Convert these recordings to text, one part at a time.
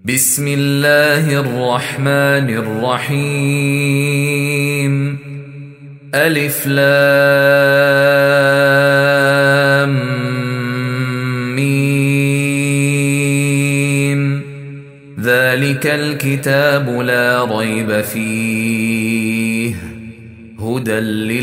بسم الله الرحمن الرحيم ألف لام ميم ذلك الكتاب لا ريب فيه هدى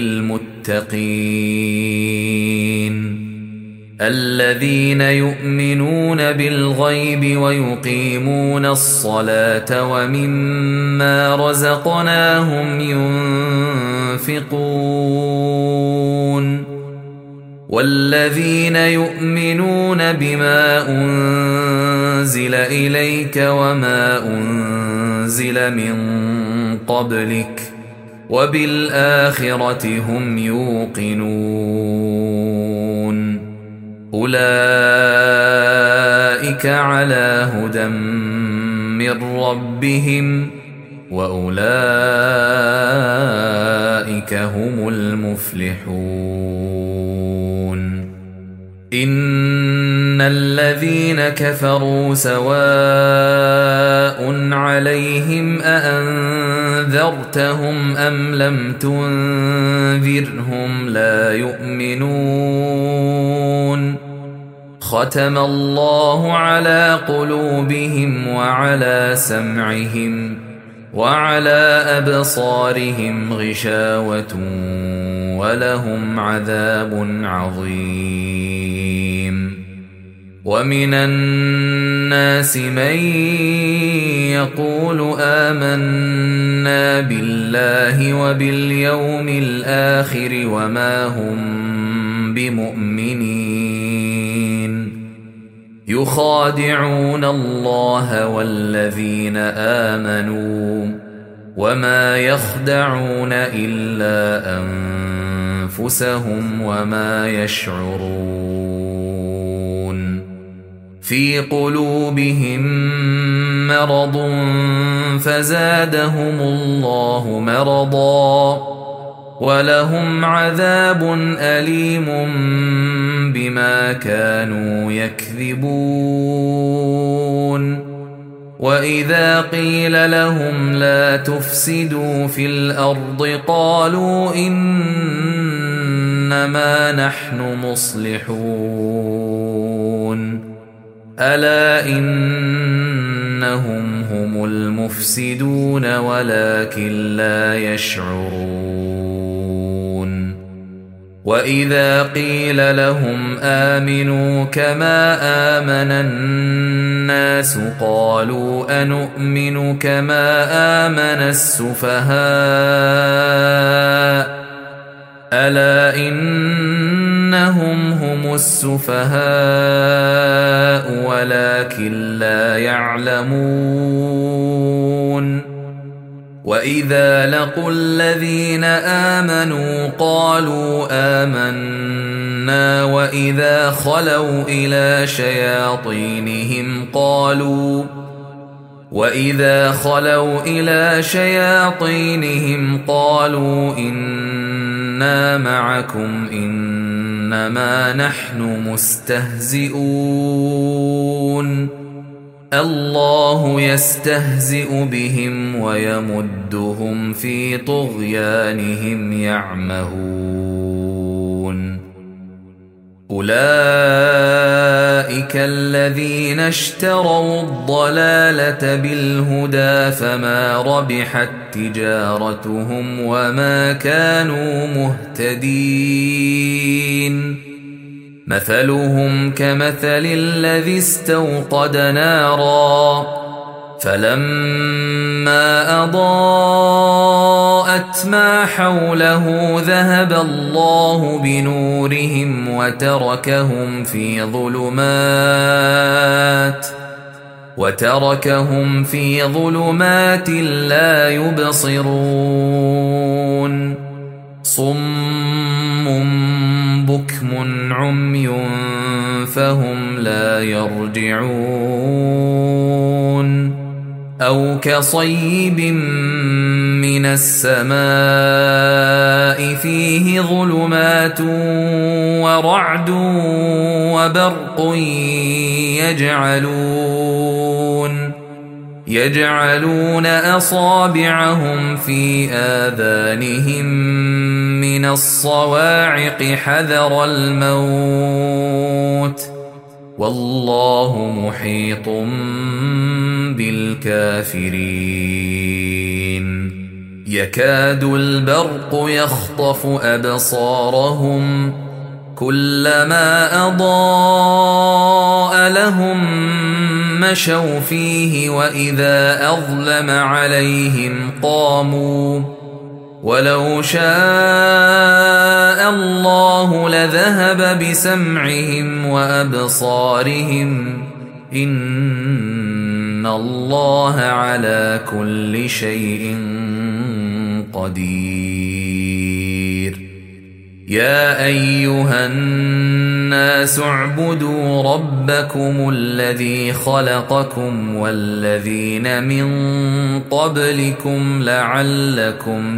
للمتقين الذين يؤمنون بالغيب ويقيمون الصلاة ومما رزقناهم ينفقون والذين يؤمنون بما أنزل إليك وما أنزل من قبلك وبالآخرة هم يوقنون أولئك على هدى من ربهم وأولئك هم المفلحون إن الذين كفروا سواء عليهم أأنذرتهم أم لم تنذرهم لا يؤمنون ختم الله على قلوبهم وعلى سمعهم وعلى أبصارهم غشاوة ولهم عذاب عظيم ومن الناس من يقول آمنا بالله وباليوم الآخر وما هم بمؤمنين يخادعون الله والذين آمنوا وما يخدعون إلا أنفسهم وما يشعرون في قلوبهم مرض فزادهم الله مرضا ولهم عذاب أليم بما كانوا يكذبون وإذا قيل لهم لا تفسدوا في الأرض قالوا إنما نحن مصلحون ألا إنهم هم المفسدون ولكن لا يشعرون وإذا قيل لهم آمنوا كما آمن الناس قالوا أنؤمن كما آمن السفهاء ألا إنهم هم السفهاء ولكن لا يعلمون وإذا لقوا الذين آمنوا قالوا آمنا وإذا خلوا إلى شياطينهم قالوا إنا معكم إنما نحن مستهزئون الله يستهزئ بهم ويمدهم في طغيانهم يعمهون أولئك الذين اشتروا الضلالة بالهدى فما ربحت تجارتهم وما كانوا مهتدين مثلهم كمثل الذي استوقد نارا فلما أضاءت ما حوله ذهب الله بنورهم وتركهم في ظلمات لا يبصرون صم بكم عمي فهم لا يرجعون أو كصيب من السماء فيه ظلمات ورعد وبرق يجعلون أصابعهم في آذانهم من الصواعق حذر الموت والله محيط بالكافرين يكاد البرق يخطف أبصارهم كلما أضاء لهم مشوا فيه وإذا أظلم عليهم قاموا ولو شاء الله لذهب بسمعهم وأبصارهم إن الله على كل شيء قدير يا أيها الناس اعبدوا ربكم الذي خلقكم والذين من قبلكم لعلكم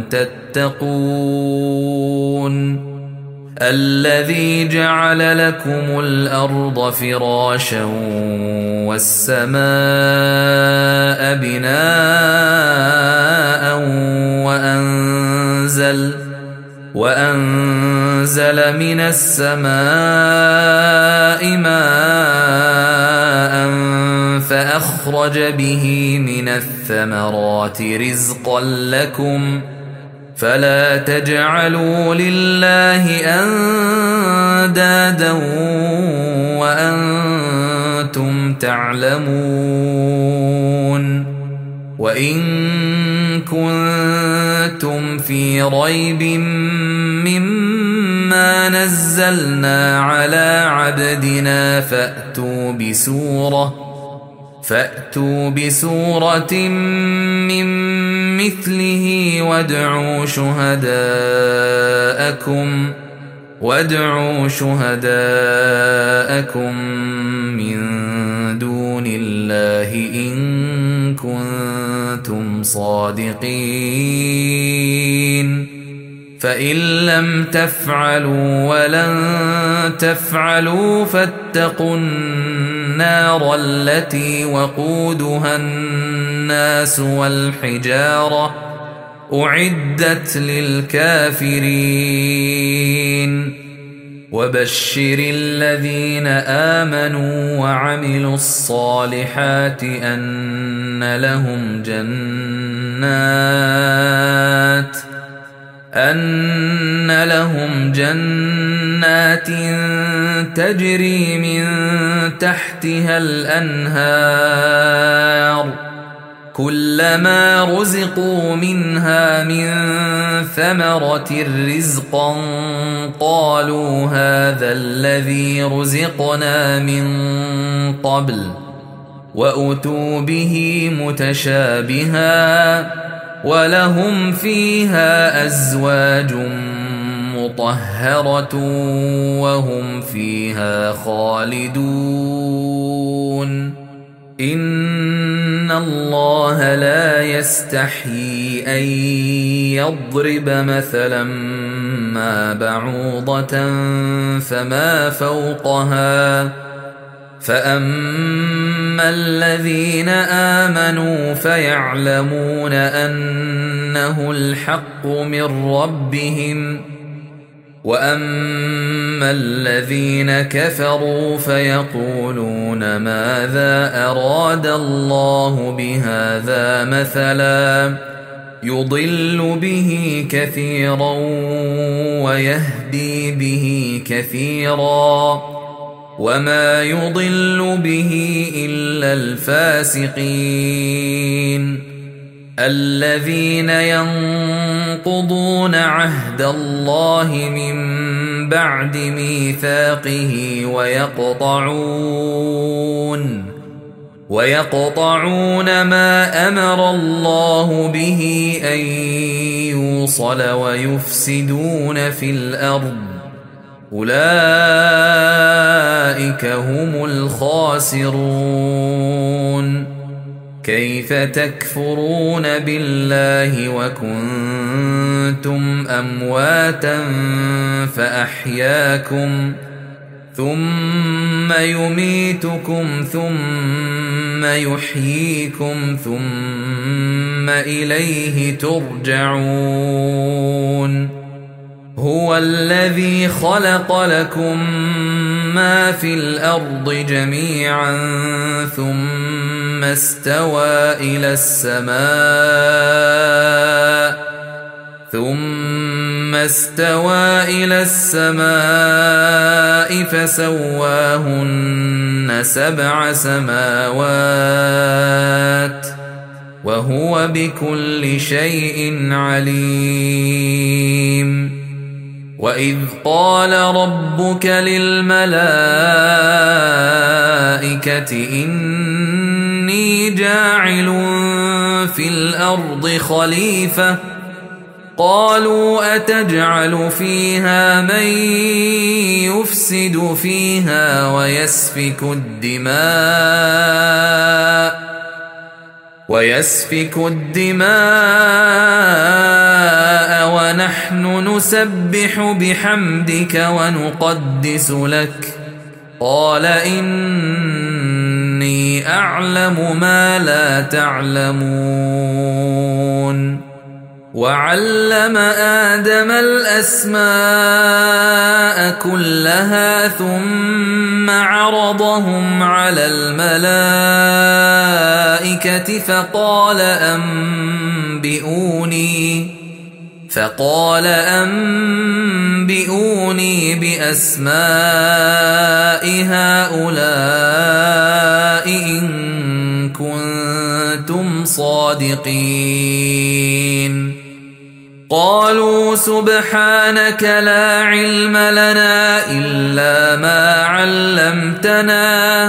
تتقون الذي جعل لكم الأرض فراشا والسماء بناء وأنزل من السماء ماء فأخرج به من الثمرات رزقا لكم فلا تجعلوا لله أندادا وأنتم تعلمون وإن كنتم في ريب مما نزلنا على عبدنا فأتوا بسورة من مثله وادعوا شهداءكم من دون الله إن كنتم صادقين فإن لم تفعلوا ولن تفعلوا فاتقوا النار التي وقودها الناس والحجارة أعدت للكافرين وبشر الذين آمنوا وعملوا الصالحات أن لهم جنات تجري من تحتها الأنهار كلما رزقوا منها من ثمرة رزقا قالوا هذا الذي رزقنا من قبل وأتوا به متشابها ولهم فيها أزواج مطهرة وهم فيها خالدون إن الله لا يستحيي أن يضرب مثلا ما بعوضة فما فوقها فأما الذين آمنوا فيعلمون أنه الحق من ربهم وأما الذين كفروا فيقولون ماذا أراد الله بهذا مثلا يضل به كثيرا ويهدي به كثيرا وما يضل به إلا الفاسقين الذين ينقضون عهد الله من بعد ميثاقه ويقطعون ما أمر الله به أن يوصل ويفسدون في الأرض أولئك هم الخاسرون كيف تكفرون بالله وكنتم أمواتا ثم يميتكم ثم يحييكم ثم إليه ترجعون هو الذي خلق لكم ما في الأرض جميعا ثم استوى إلى السماء فسواهن 7 سماوات وهو بكل شيء عليم وإذ قال ربك للملائكة إني جاعل في الأرض خليفة قالوا أتجعل فيها من يفسد فيها ويسفك الدماء ونحن نسبح بحمدك ونقدس لك قال إني أعلم ما لا تعلمون وعلم آدم الأسماء كلها ثم عرضهم على الملائكة فقال أنبئوني بأسماء هؤلاء إن كنتم صادقين قالوا سبحانك لا علم لنا إلا ما علمتنا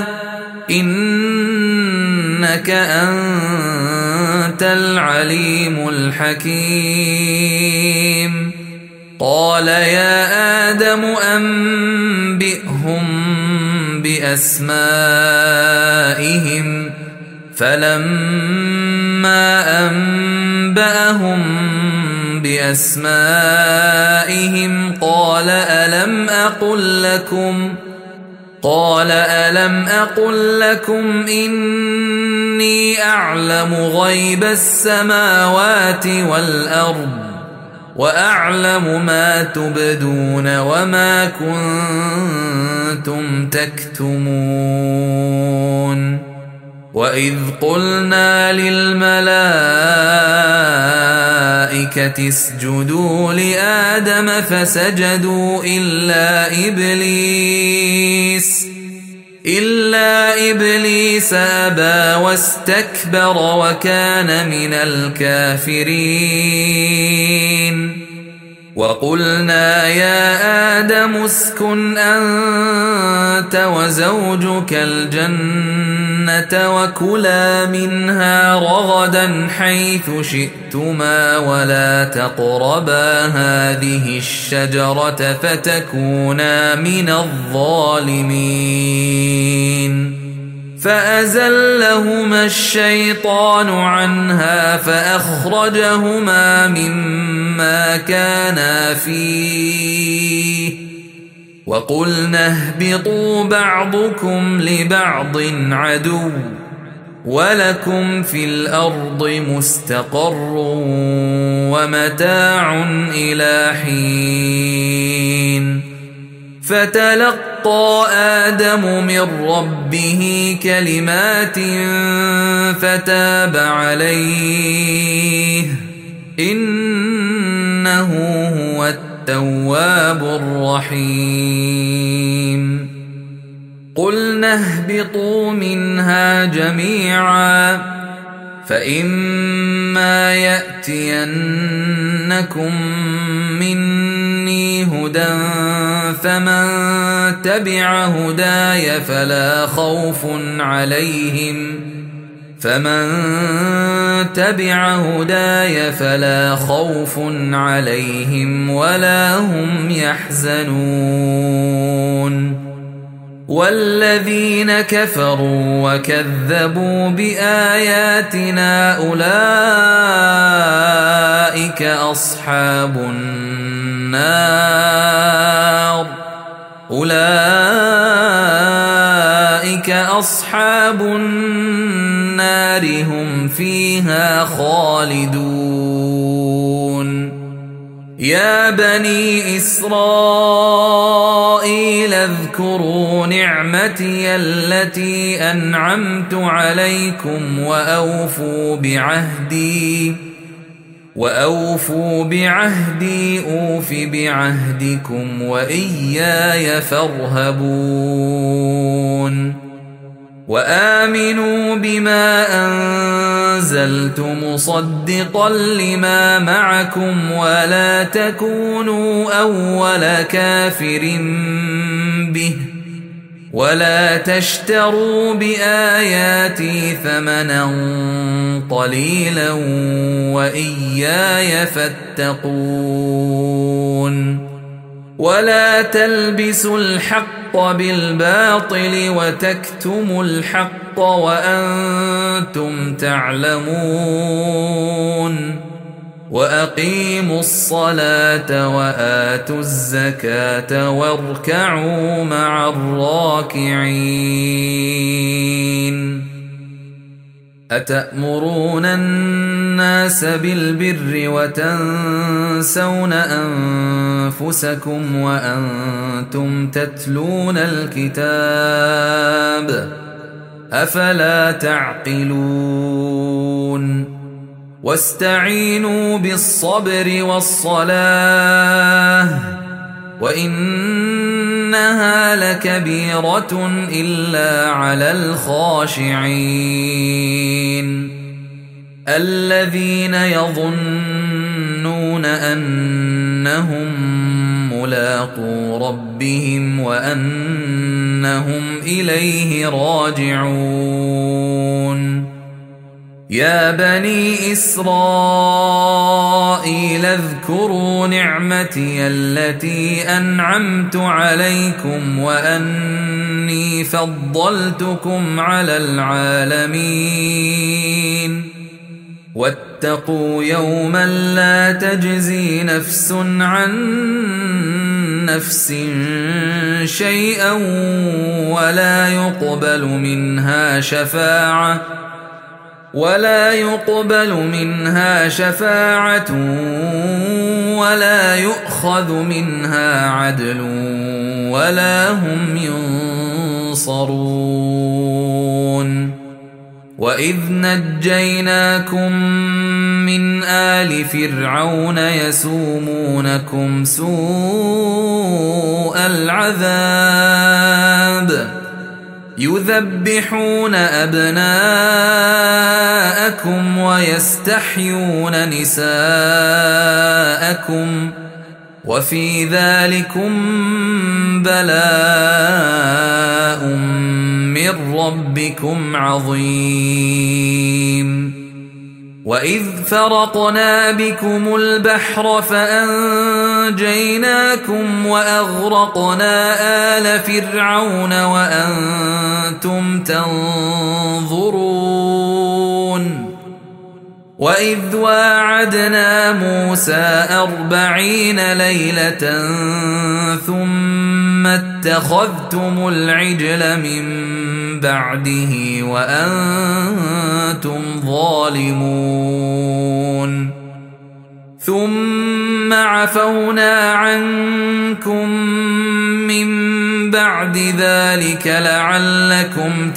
إنك أنت العليم الحكيم قال يا آدم أنبئهم بأسمائهم فلما أنبأهم بأسمائهم قال ألم أقل لكم إني أعلم غيب السماوات والأرض وأعلم ما تبدون وما كنتم تكتمون وإذ قلنا للملائكة اسجدوا لآدم فسجدوا إلا إبليس أبى واستكبر وكان من الكافرين وقلنا يا آدم اسكن أنت وزوجك الجنة وكلا منها رغدا حيث شئتما ولا تقربا هذه الشجرة فتكونا من الظالمين فأزلهما الشيطان عنها فأخرجهما مما كانا فيه وقلنا اهبطوا بعضكم لبعض عدو ولكم في الأرض مستقر ومتاع إلى حين فتلقى آدم من ربه كلمات فتاب عليه إنه هو التواب الرحيم قلنا اهبطوا منها جميعا فإما يأتينكم مني هدى فمن تبع هداي فلا خوف عليهم ولا هم يحزنون والذين كفروا وكذبوا بآياتنا أولئك أصحاب النار أصحاب النار هم فيها خالدون يا بني إسرائيل اذكروا نعمتي التي أنعمت عليكم وأوفوا بعهدي أوف بعهدكم وإياي فارهبون وآمنوا بما أنزلت مصدقا لما معكم ولا تكونوا أول كافر به ولا تشتروا بآياتي ثمنا قليلا وإياي فاتقون ولا تلبسوا الحق بالباطل وتكتموا الحق وأنتم تعلمون وأقيموا الصلاة وآتوا الزكاة واركعوا مع الراكعين أتأمرون الناس بالبر وتنسون أنفسكم وأنتم تتلون الكتاب أفلا تعقلون واستعينوا بالصبر والصلاة وإنها لكبيرة إلا على الخاشعين الذين يظنون أنهم ملاقو ربهم وأنهم إليه راجعون يا بني إسرائيل اذكروا نعمتي التي أنعمت عليكم وأني فضلتكم على العالمين واتقوا يوما لا تجزي نفس عن نفس شيئا ولا يقبل منها شفاعة ولا يؤخذ منها عدل ولا هم ينصرون وإذ نجيناكم من آل فرعون يسومونكم سوء العذاب يذبحون أبناءكم ويستحيون نساءكم وفي ذلكم بلاء من ربكم عظيم وإذ فرقنا بكم البحر فأنجيناكم وأغرقنا آل فرعون وأنتم تنظرون وإذ واعدنا موسى 40 ليلة ثم اتخذتم العجل من بعده وأنتم ظالمون ثم عفونا عنكم من بعد ذلك لعلكم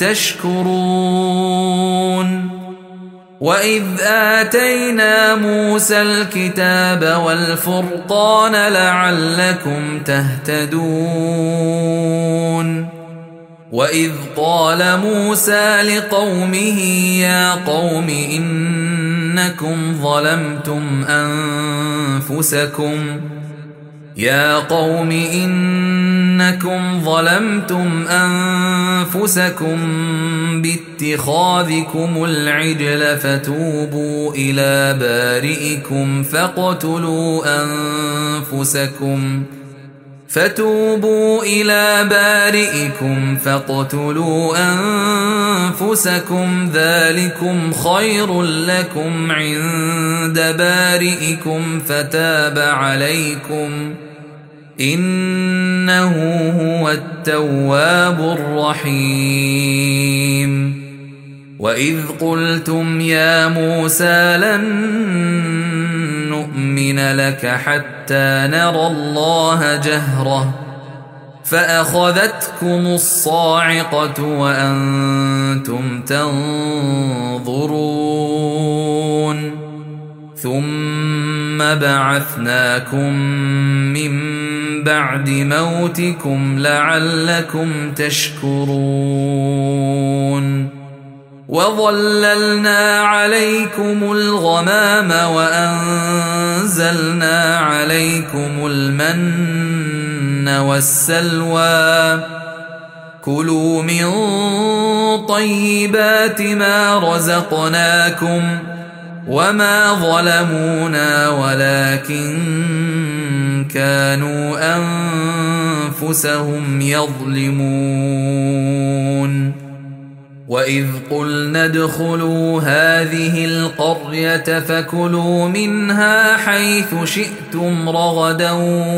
تشكرون وإذ آتينا موسى الكتاب والفرقان لعلكم تهتدون وإذ قال موسى لقومه يا قوم إنكم ظلمتم أنفسكم باتخاذكم العجل فتوبوا إلى بارئكم فاقتلوا أنفسكم ذلكم خير لكم عند بارئكم فتاب عليكم إنه هو التواب الرحيم. وإذ قلتم يا موسى لن نؤمن لك حتى نرى الله جهرة فأخذتكم الصاعقة وأنتم تنظرون ثم بعثناكم من بعد موتكم لعلكم تشكرون وظللنا عليكم الغمام وأنزلنا عليكم المن والسلوى كلوا من طيبات ما رزقناكم وما ظلمونا ولكن كانوا أنفسهم يظلمون. وإذ قلنا ادخلوا هذه القرية فكلوا منها حيث شئتم رغدا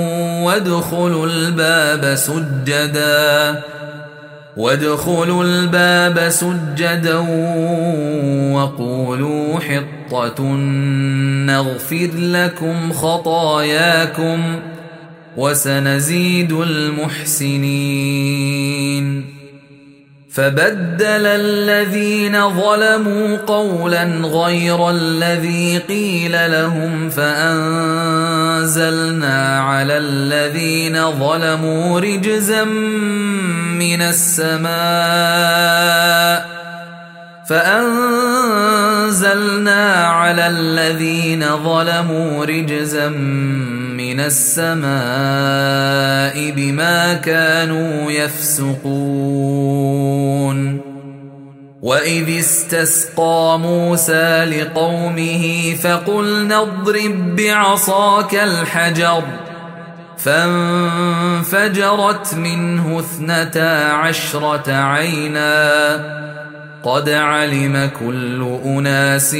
وادخلوا الباب سجدا وقولوا حطة نغفر لكم خطاياكم وسنزيد المحسنين. فبدل الذين ظلموا قولا غير الذي قيل لهم فأنزلنا على الذين ظلموا رجزا من السماء بما كانوا يفسقون. وإذ استسقى موسى لقومه فقلنا اضرب بعصاك الحجر فانفجرت منه 12 عينا قد علم كل أناس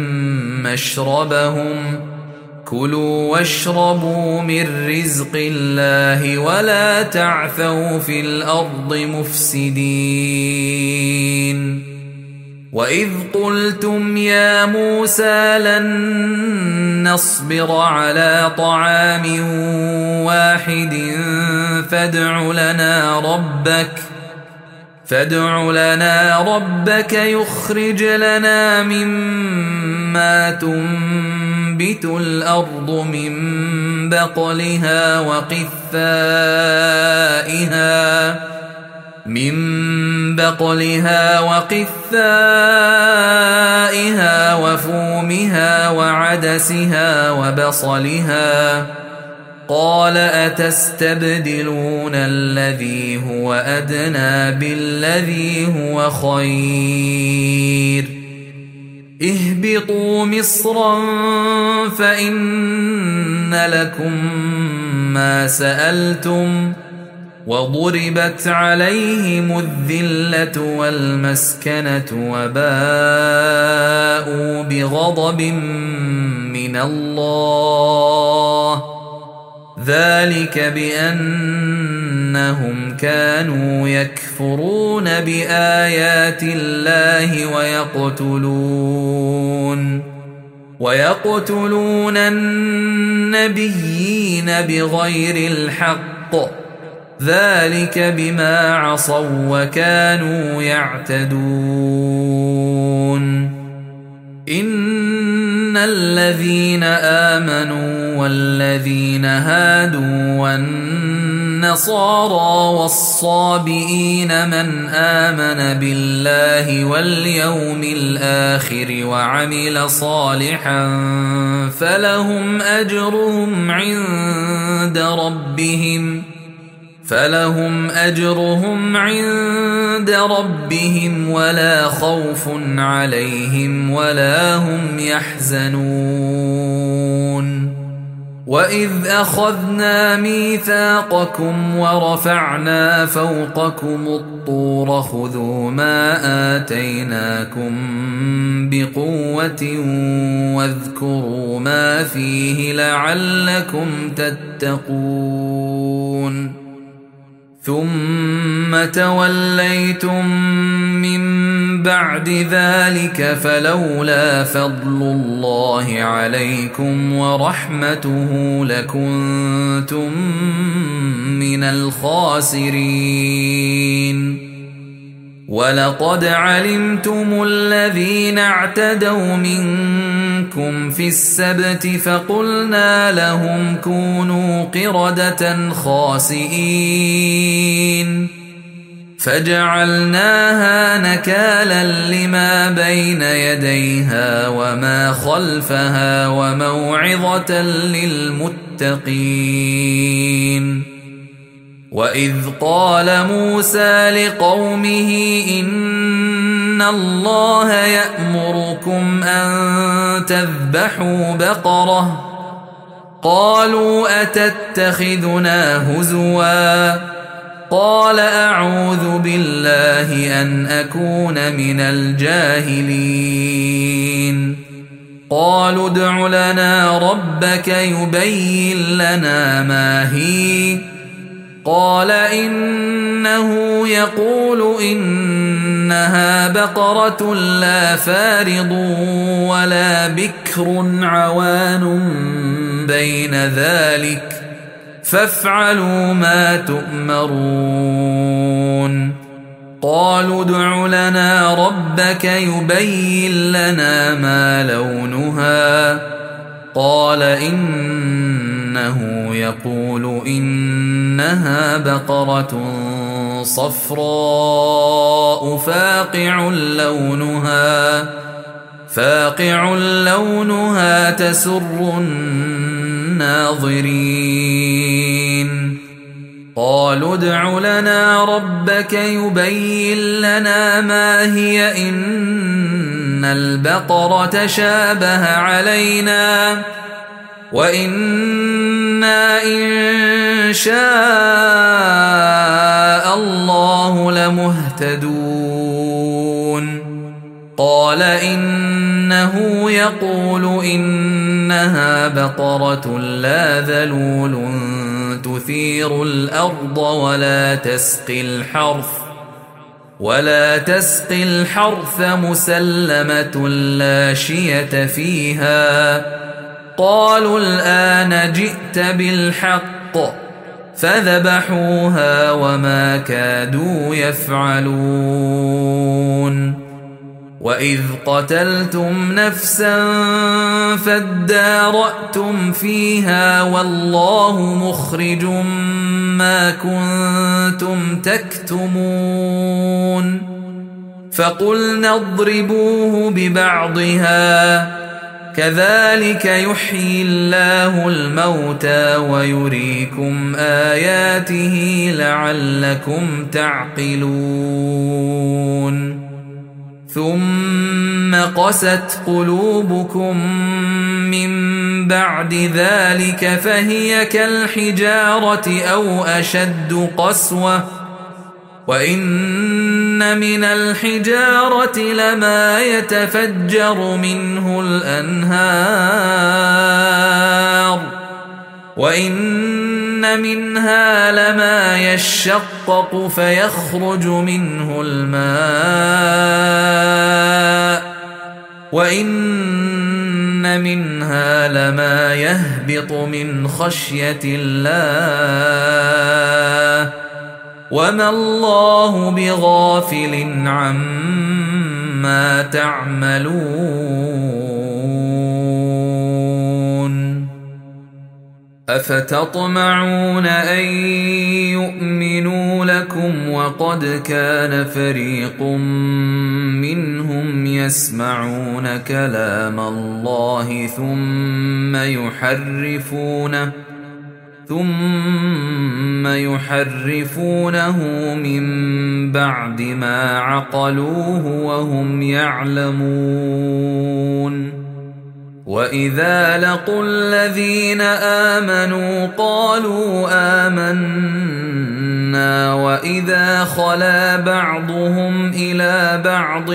مشربهم كلوا واشربوا من رزق الله ولا تعثوا في الأرض مفسدين. وإذ قلتم يا موسى لن نصبر على طعام واحد فادع لنا ربك يخرج لنا مما تنبت الأرض من بقلها وقثائها وفومها وعدسها وبصلها قال أتستبدلون الذي هو أدنى بالذي هو خير اهبطوا مصرا فإن لكم ما سألتم وضربت عليهم الذلة والمسكنة وباءوا بغضب من الله ذلك بأنهم كانوا يكفرون بآيات الله ويقتلون النبيين بغير الحق ذلك بما عصوا وكانوا يعتدون. إن الذين آمنوا والذين هادوا والنصارى والصابئين من آمن بالله واليوم الآخر وعمل صالحا فلهم أجرهم عند ربهم ولا خوف عليهم ولا هم يحزنون. وإذ أخذنا ميثاقكم ورفعنا فوقكم الطور خذوا ما آتيناكم بقوة واذكروا ما فيه لعلكم تتقون ثم توليتم من بعد ذلك فلولا فضل الله عليكم ورحمته لكنتم من الخاسرين ولقد علمتم الذين اعتدوا منكم في السبت فقلنا لهم كونوا قردة خاسئين فجعلناها نكالا لما بين يديها وما خلفها وموعظة للمتقين وإذ قال موسى لقومه إن الله يأمركم أن تذبحوا بقرة قالوا أتتخذنا هزوا قال أعوذ بالله أن أكون من الجاهلين قالوا ادع لنا ربك يبين لنا ما هي قال إنه يقول إنها بقرة لا فارض ولا بكر عوان بين ذلك فافعلوا ما تؤمرون قالوا ادع لنا ربك يبين لنا ما لونها قال إنه يقول إنها بقرة صفراء فاقع لونها تسر الناظرين قالوا ادع لنا ربك يبين لنا ما هي إن البقرة شابه علينا وإنا إن شاء الله لمهتدون قال إنه يقول إنها بقرة لا ذلول تثير الأرض ولا تسقي الحرث مسلمة لا شية فيها قالوا الآن جئت بالحق فذبحوها وما كادوا يفعلون وإذ قتلتم نفسا فادارأتم فيها والله مخرج ما كنتم تكتمون فقلنا اضربوه ببعضها كذلك يحيي الله الموتى ويريكم آياته لعلكم تعقلون ثم قست قلوبكم من بعد ذلك فهي كالحجارة أو أشد قسوة وإن من الحجارة لما يتفجر منه الأنهار وإن منها لما يشقق فيخرج منه الماء وإن منها لما يهبط من خشية الله وما الله بغافل عما تعملون أفتطمعون أن يؤمنوا لكم وقد كان فريق منهم يسمعون كلام الله ثم يحرفونه من بعد ما عقلوه وهم يعلمون وإذا لقوا الذين آمنوا قالوا آمنا وإذا خلا بعضهم إلى بعض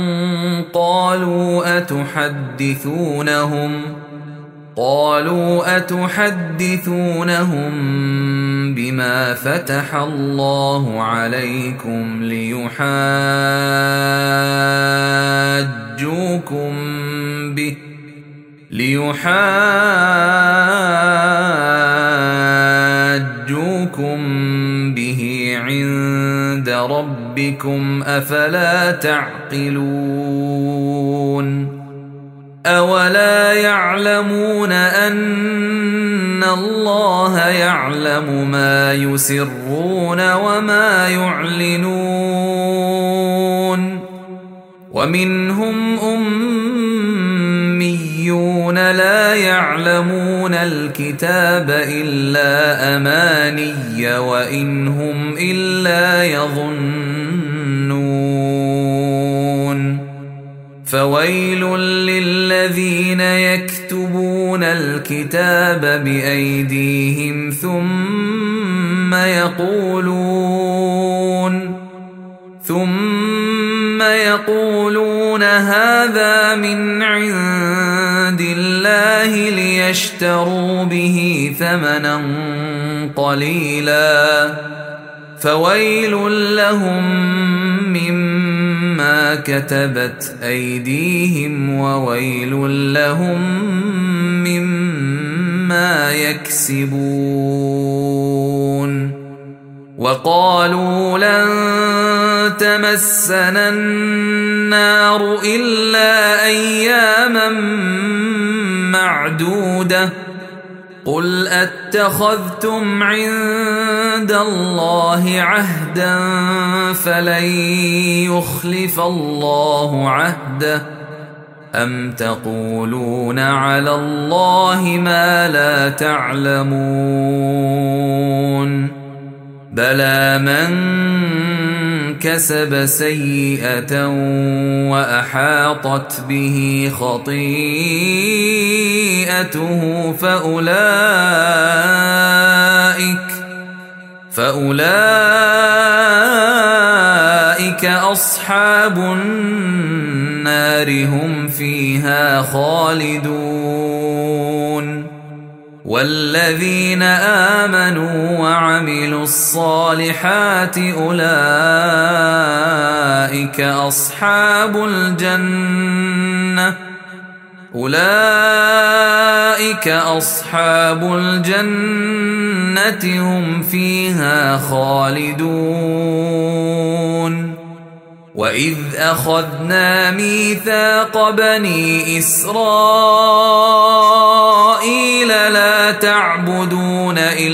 قالوا أتحدثونهم بما فتح الله عليكم ليحاجوكم به عند ربكم أفلا تعقلون أولا يعلمون أن الله يعلم ما يسرون وما يعلنون ومنهم أميون لا يعلمون الكتاب إلا أماني وإن هم إلا يظنون فويل للذين يكتبون الكتاب بأيديهم ثم يقولون هذا من عند الله ليشتروا به ثمنا قليلا فويل لهم مما كتبت أيديهم وويل لهم مما يكسبون وقالوا لن تمسنا النار إلا أياما معدودة قل أتخذتم عند الله عهدا فلن يخلف الله عهده أم تقولون على الله ما لا تعلمون بلى من كسب سيئة وأحاطت به خطيئته فأولئك أصحاب النار هم فيها خالدون والذين آمنوا وعملوا الصالحات أولئك أصحاب الجنة هم فيها خالدون وإذ أخذنا ميثاق بني إسرائيل لا تعبدون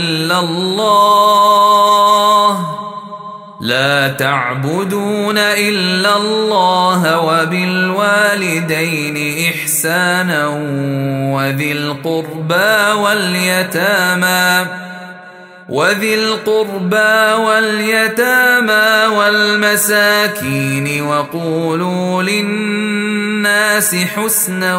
إلا الله وبالوالدين إحسانا وذي القربى واليتامى والمساكين وقولوا للناس حسنا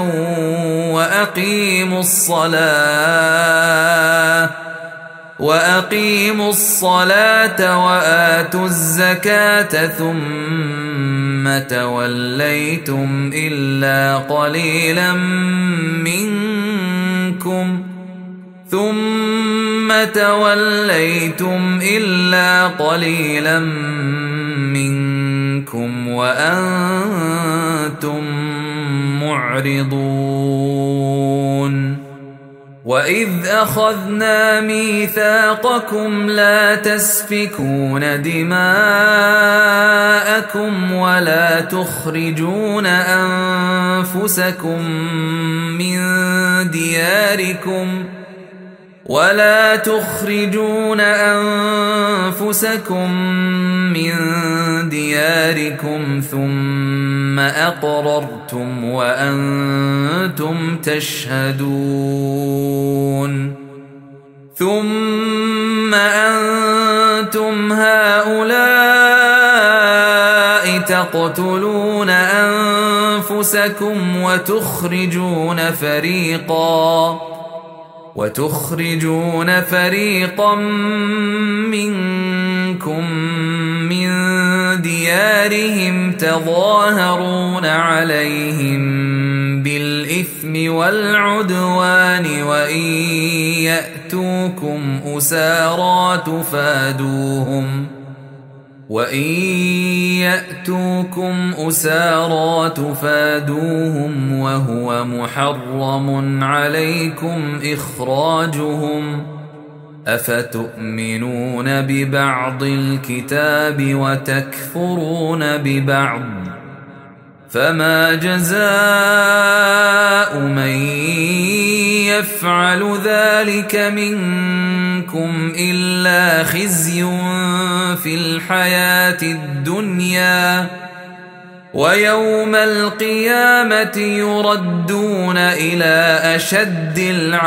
وأقيموا الصلاة وآتوا الزكاة ثم توليتم إلا قليلا منكم وأنتم معرضون وإذ أخذنا ميثاقكم لا تسفكون دماءكم ولا تخرجون أنفسكم من دياركم ثم أقررتم وأنتم تشهدون ثم أنتم هؤلاء تقتلون أنفسكم وتخرجون فريقا منكم من ديارهم تظاهرون عليهم بالإثم والعدوان وإن يأتوكم أسارى تفادوهم وهو محرم عليكم إخراجهم أفتؤمنون ببعض الكتاب وتكفرون ببعض فما جزاء من يفعل ذلك منكم إلا خزي في الحياة الدنيا ويوم القيامة يردون إلى أشد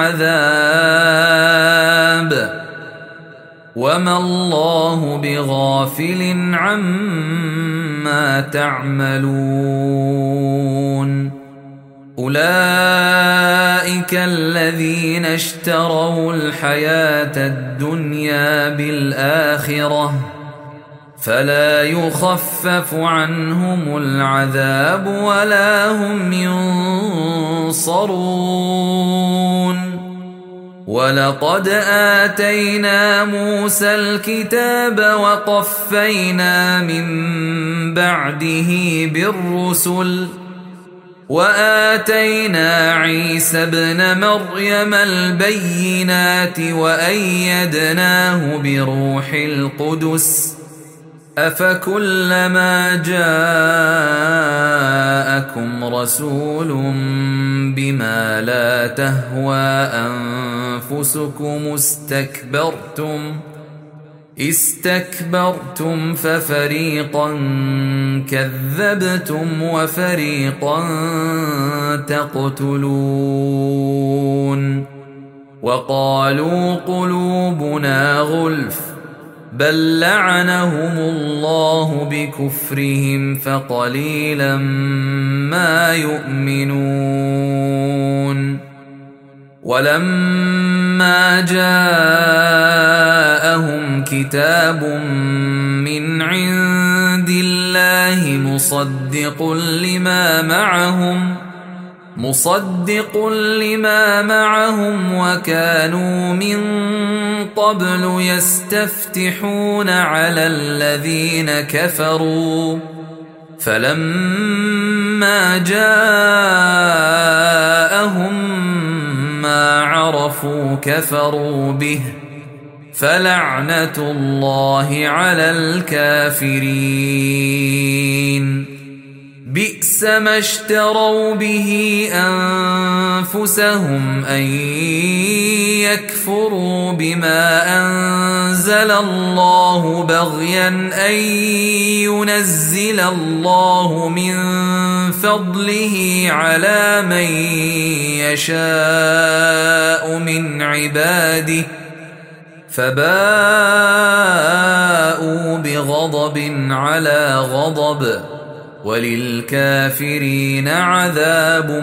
العذاب وما الله بغافل عما تعملون أولئك الذين اشتروا الحياة الدنيا بالآخرة فلا يخفف عنهم العذاب ولا هم ينصرون ولقد آتينا موسى الكتاب وقفينا من بعده بالرسل وآتينا عيسى ابن مريم البينات وأيدناه بروح القدس أفكلما جاءكم رسول بما لا تهوى أنفسكم استكبرتم ففريقا كذبتم وفريقا تقتلون وقالوا قلوبنا غلف بل لعنهم الله بكفرهم فقليلا ما يؤمنون ولما جاءهم كتاب من عند الله مصدق لما معهم وكانوا من قبل يستفتحون على الذين كفروا فلما جاءهم ما عرفوا كفروا به فلعنة الله على الكافرين بئس ما اشتروا به أنفسهم أن يكفروا بما أنزل الله بغيا أن ينزل الله من فضله على من يشاء من عباده فباءوا بغضب على غضب وللكافرين عذاب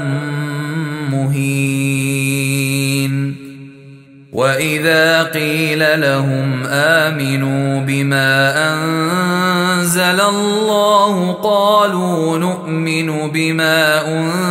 مهين وإذا قيل لهم آمنوا بما أنزل الله قالوا نؤمن بما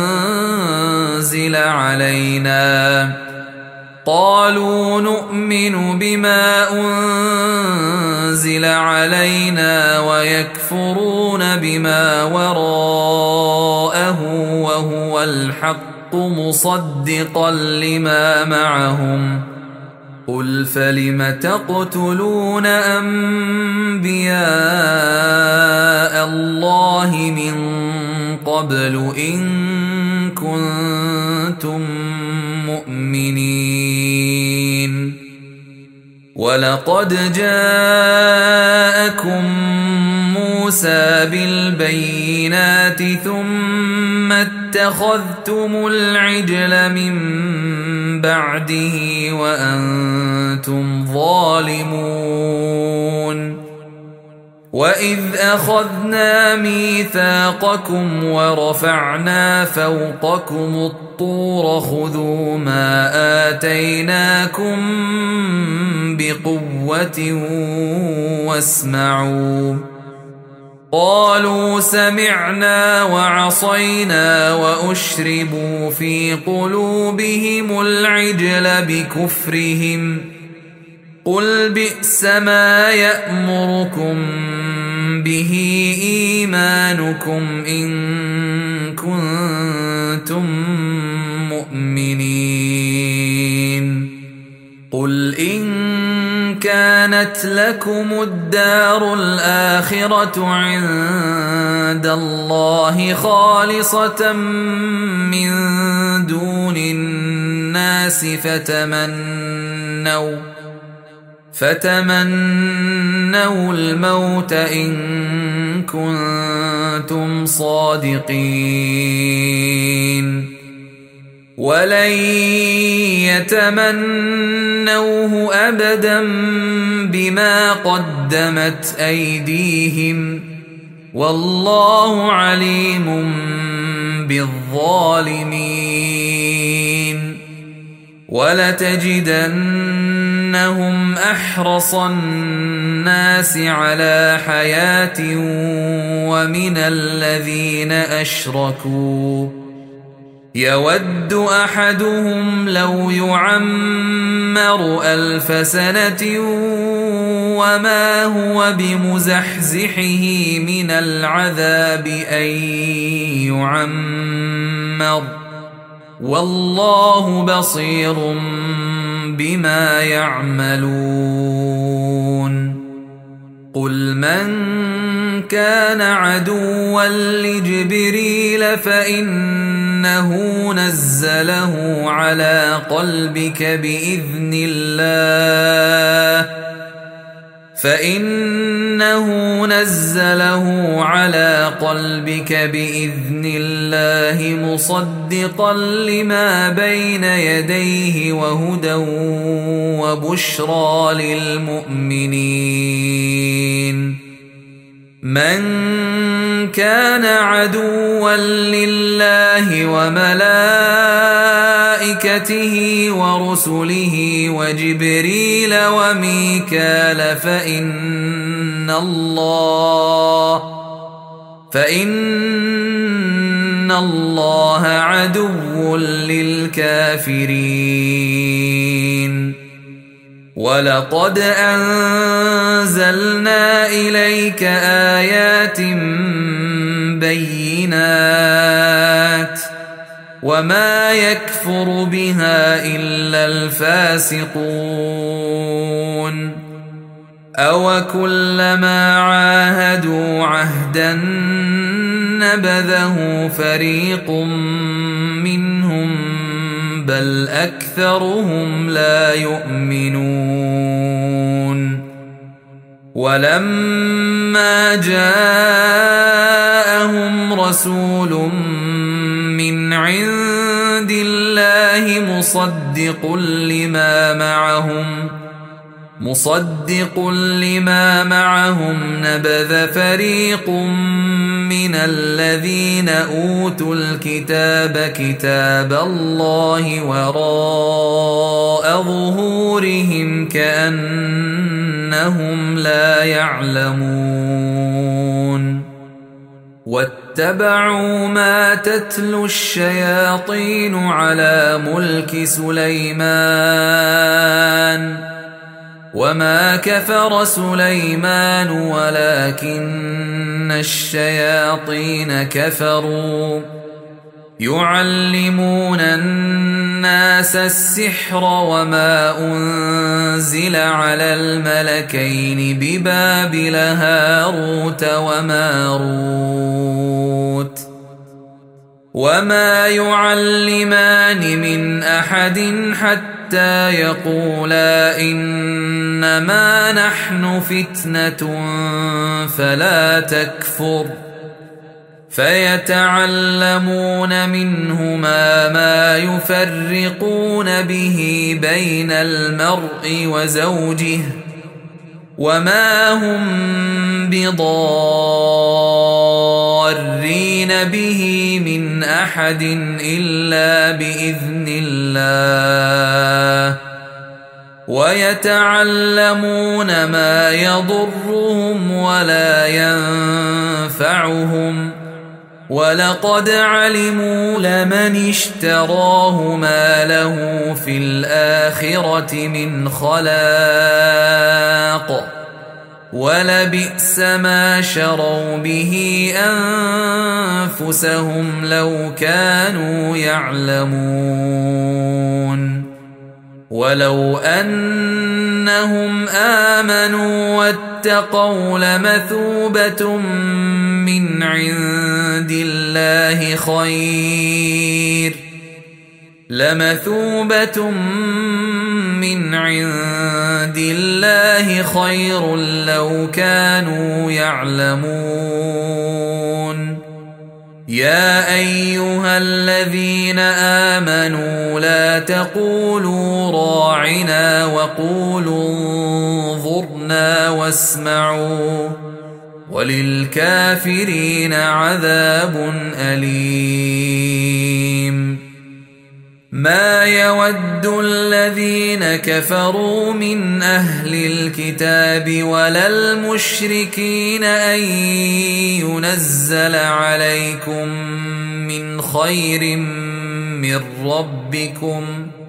أنزل علينا ويكفرون بما وراءه وهو الحق مصدقا لما معهم قل فلم تقتلون أنبياء الله من قبل إن كنتم مؤمنين ولقد جاءكم موسى بالبينات ثم اتخذتم العجل من بعده وأنتم ظالمون وإذ أخذنا ميثاقكم ورفعنا فوقكم الطور خذوا ما آتيناكم بقوة واسمعوا قالوا سمعنا وعصينا وأشربوا في قلوبهم العجل بكفرهم قل بئس ما يأمركم به إيمانكم إن كنتم مؤمنين قل إن كانت لكم الدار الآخرة عند الله خالصة من دون الناس فتمنوا الموت إن كنتم صادقين ولن يتمنوه أبدا بما قدمت أيديهم والله عليم بالظالمين ولتجدنهم أحرص الناس على حياة ومن الذين أشركوا يود أحدهم لو يعمر 1000 سنة وما هو بمزحزحه من العذاب أن يعمر والله بصير بما يعملون قل من كان عدوا لجبريل فإنه نزله على قلبك بإذن الله مصدقا لما بين يديه وهدى وبشرى للمؤمنين من كان عدوا لله وملائكته ورسله وجبريل وميكال فإن الله عدو للكافرين ولقد أنزلنا إليك آيات بينات وما يكفر بها إلا الفاسقون أو كلما عاهدوا عهدا نبذه فريق منهم بل أكثرهم لا يؤمنون ولما جاءهم رسول من عند الله مصدق لما معهم نبذ فريق من الذين أوتوا الكتاب كتاب الله وراء ظهورهم كأنهم لا يعلمون واتبعوا ما تتلو الشياطين على ملك سليمان وما كفر سليمان ولكن الشياطين كفروا يعلمون الناس السحر وما أنزل على الملكين ببابل هاروت وماروت وما يعلمان من أحد حتى يقولا إنما نحن فتنة فلا تكفر فيتعلمون منهما ما يفرقون به بين المرء وزوجه وما هم بضارين به من أحد إلا بإذن الله ويتعلمون ما يضرهم ولا ينفعهم ولقد علموا لمن اشتراه ما له في الآخرة من خلاق ولبئس ما شروا به أنفسهم لو كانوا يعلمون ولو أنهم آمنوا واتقوا لمثوبة من عند الله خير لو كانوا يعلمون يا أيها الذين آمنوا لا تقولوا راعنا وقولوا انظرنا واسمعوا وللكافرين عذاب أليم ما يود الذين كفروا من أهل الكتاب ولا المشركين أن ينزل عليكم من خير من ربكم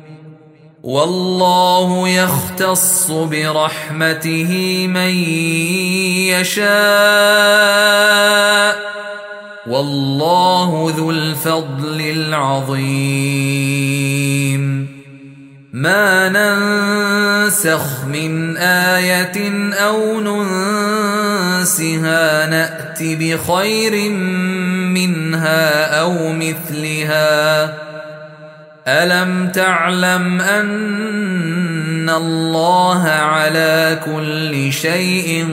والله يختص برحمته من يشاء والله ذو الفضل العظيم ما ننسخ من آية أو ننسها نأت بخير منها أو مثلها ألم تعلم أن الله على كل شيء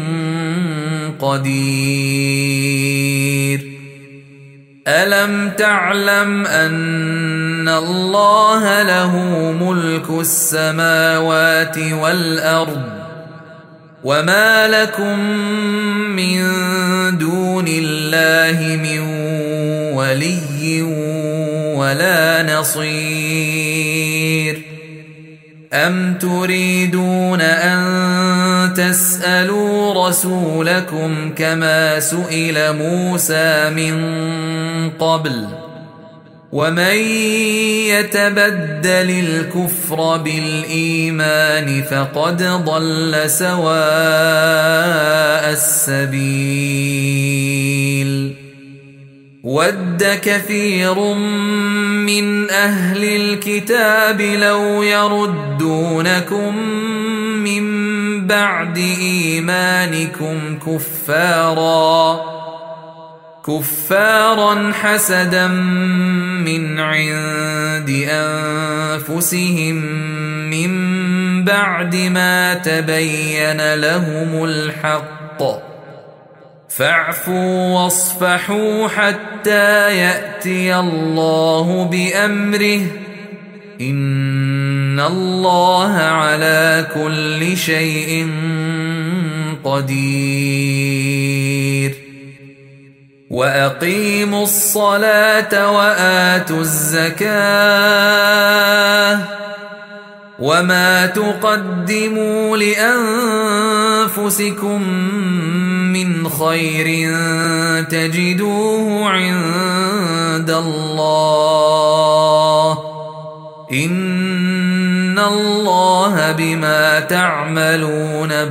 قدير ألم تعلم أن الله له ملك السماوات والأرض وما لكم من دون الله من ولي ولا نصير أم تريدون أن تسألوا رسولكم كما سئل موسى من قبل ومن يتبدل الكفر بالإيمان فقد ضل سواء السبيل ود كثير من أهل الكتاب لو يردونكم من بعد إيمانكم كفارا حسدا من عند أنفسهم من بعد ما تبين لهم الحق فاعفوا واصفحوا حتى يأتي الله بأمره إن الله على كل شيء قدير وأقيموا الصلاة وآتوا الزكاة وما تقدموا لأنفسكم من خير تجدوه عند الله إن الله بما تعملون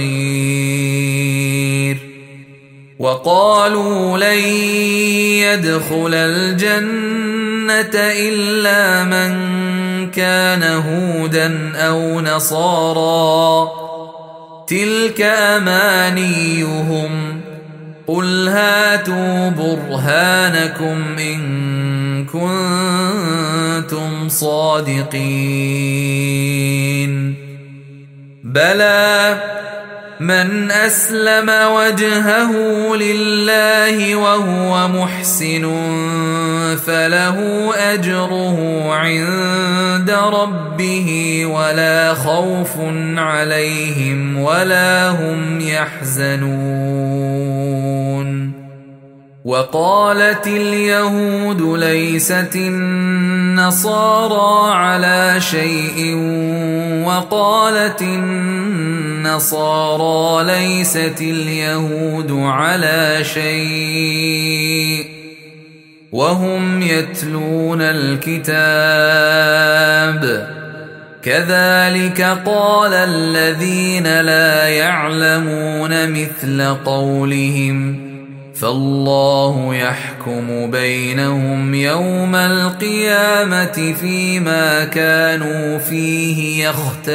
بصير وقالوا لن يدخل الجنة إلا من كان هودا أو نصارى تلك أمانيهم قل هاتوا برهانكم إن كنتم صادقين بلى من أسلم وجهه لله وهو محسن فله أجره عند ربه ولا خوف عليهم ولا هم يحزنون. وقالت اليهود ليست النصارى على شيء وقالت النصارى ليست اليهود على شيء وهم يتلون الكتاب. كذلك قال الذين لا يعلمون مثل قولهم فالله يحكم بينهم يوم القيامة فيما كانوا فيه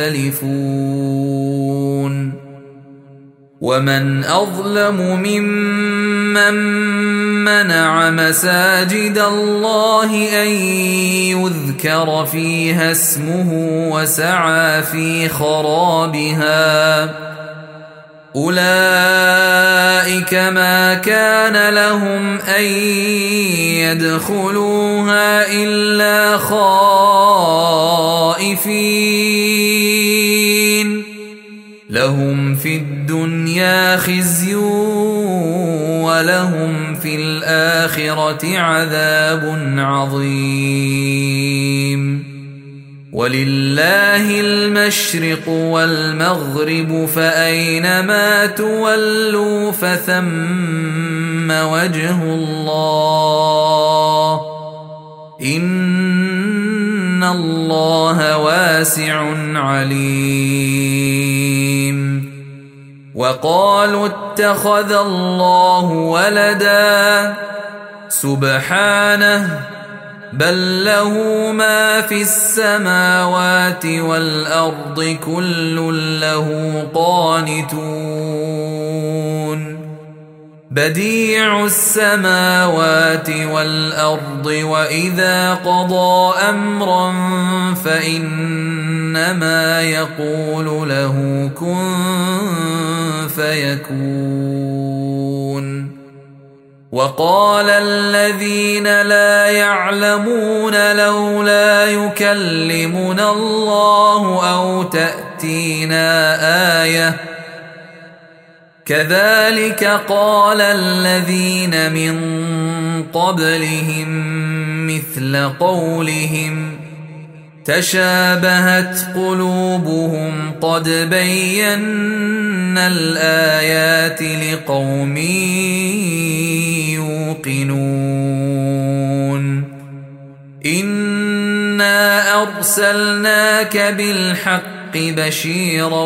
يختلفون. ومن أظلم ممن منع مساجد الله أن يذكر فيها اسمه وسعى في خرابها أولئك ما كان لهم أن يدخلوها إلا خائفين لهم في الدنيا خزي ولهم في الآخرة عذاب عظيم. ولله المشرق والمغرب فأينما تولوا فثم وجه الله إن الله واسع عليم. وقالوا اتخذ الله ولدا سبحانه بل له ما في السماوات والأرض كل له قانتون. بديع السماوات والأرض وإذا قضى أمرا فإنما يقول له كن فيكون. وقال الذين لا يعلمون لولا يكلمنا الله أو تأتينا آية كذلك قال الذين من قبلهم مثل قولهم تشابهت قلوبهم قد بينا الآيات لقوم يوقنون. إنا أرسلناك بالحق بشيرا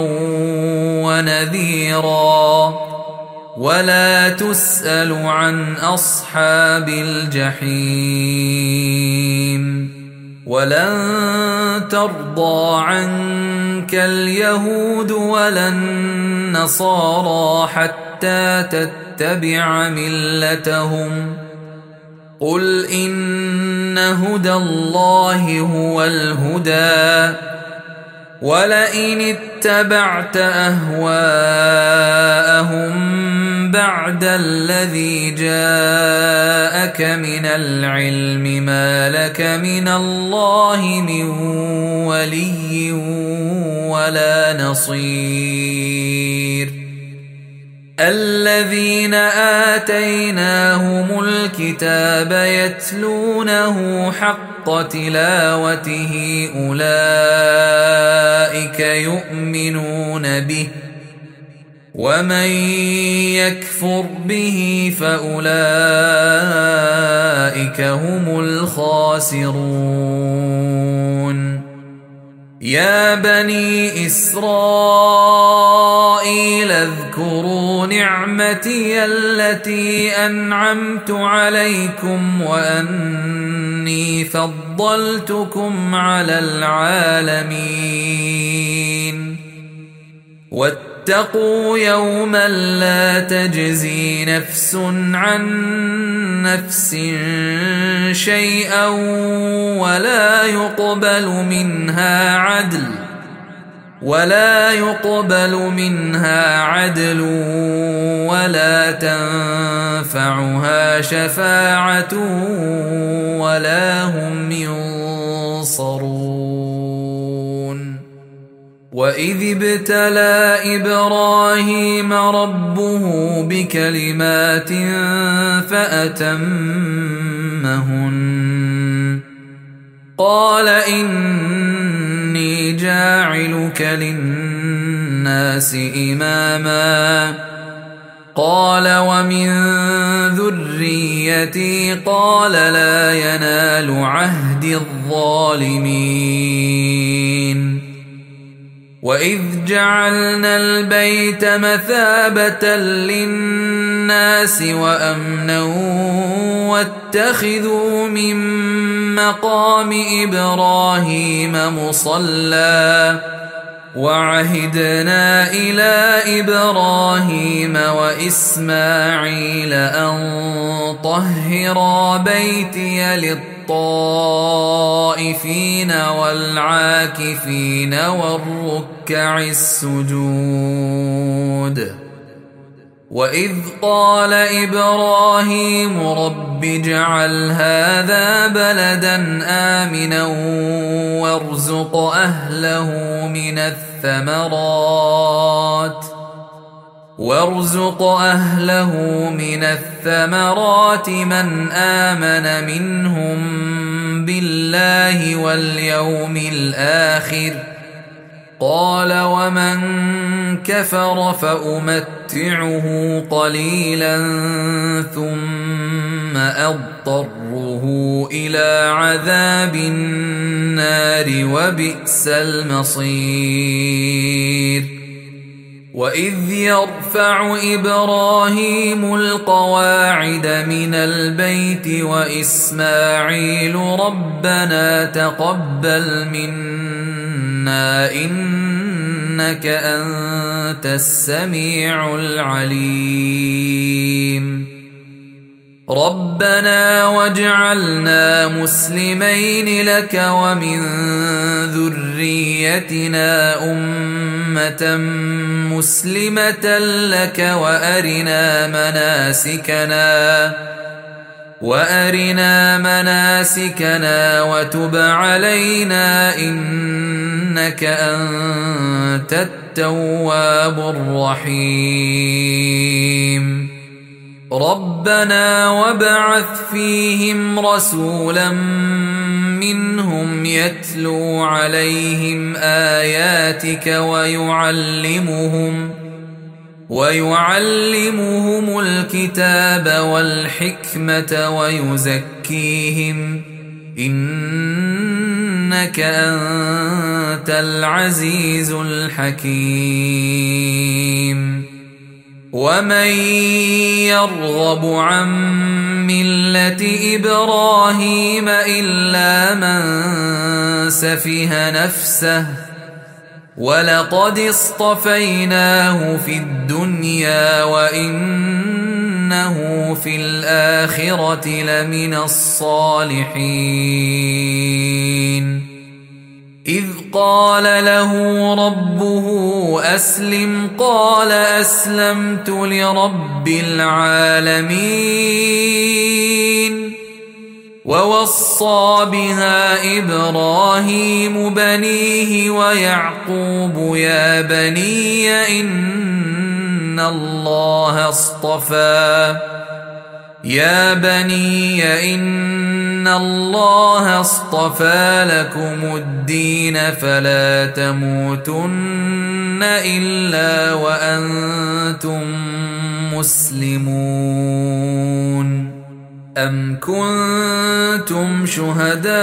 ونذيرا ولا تسأل عن أصحاب الجحيم. ولن ترضى عنك اليهود ولا النصارى حتى تتبع ملتهم قل إن هدى الله هو الهدى ولئن اتبعت أهواءهم بعد الذي جاءك من العلم ما لك من الله من ولي ولا نصير. الذين آتيناهم الكتاب يتلونه حق تلاوته أولئك يؤمنون به ومن يكفر به فأولئك هم الخاسرون. يا بني إسرائيل اذكروا نعمتي التي أنعمت عليكم وأني فضلتكم على العالمين. واتقوا يوما لا تجزي نفس عن نفس شيئا ولا يقبل منها عدل ولا يقبل منها عدل ولا تنفعها شفاعة ولا هم ينصرون. وإذ ابتلى إبراهيم ربه بكلمات فأتمهن قال إني جاعلك للناس إماما قال ومن ذريتي قال لا ينال عهد الظالمين. وإذ جعلنا البيت مثابة للناس وأمنا واتخذوا من مقام إبراهيم مصلى وعهدنا إلى إبراهيم وإسماعيل أن طهرا بيتي للطائفين والعاكفين والركع السجود. وإذ قال إبراهيم رب اجعل هذا بلدا آمنا وارزق أهله من الثمرات من آمن منهم بالله واليوم الآخر قال ومن كفر فأمتعه قليلا ثم أضطره إلى عذاب النار وبئس المصير. وإذ يرفع إبراهيم القواعد من البيت وإسماعيل ربنا تقبل منا إنك أنت السميع العليم. ربنا واجعلنا مسلمين لك ومن ذريتنا أمة مسلمة لك وأرنا مناسكنا وتب علينا إنك أنت التواب الرحيم. ربنا وابعث فيهم رسولا منهم يتلو عليهم آياتك ويعلمهم الكتاب والحكمة ويزكيهم إنك أنت العزيز الحكيم. ومن يرغب عن ملة إبراهيم إلا من سفه نفسه ولقد اصطفيناه في الدنيا وإنه في الآخرة لمن الصالحين. إذ قال له ربه أسلم قال أسلمت لرب العالمين. ووصى بها إبراهيم بنيه ويعقوب يا بني إن الله اصطفى لكم الدين فلا تموتن إلا وأنتم مسلمون. أم كنتم شهداء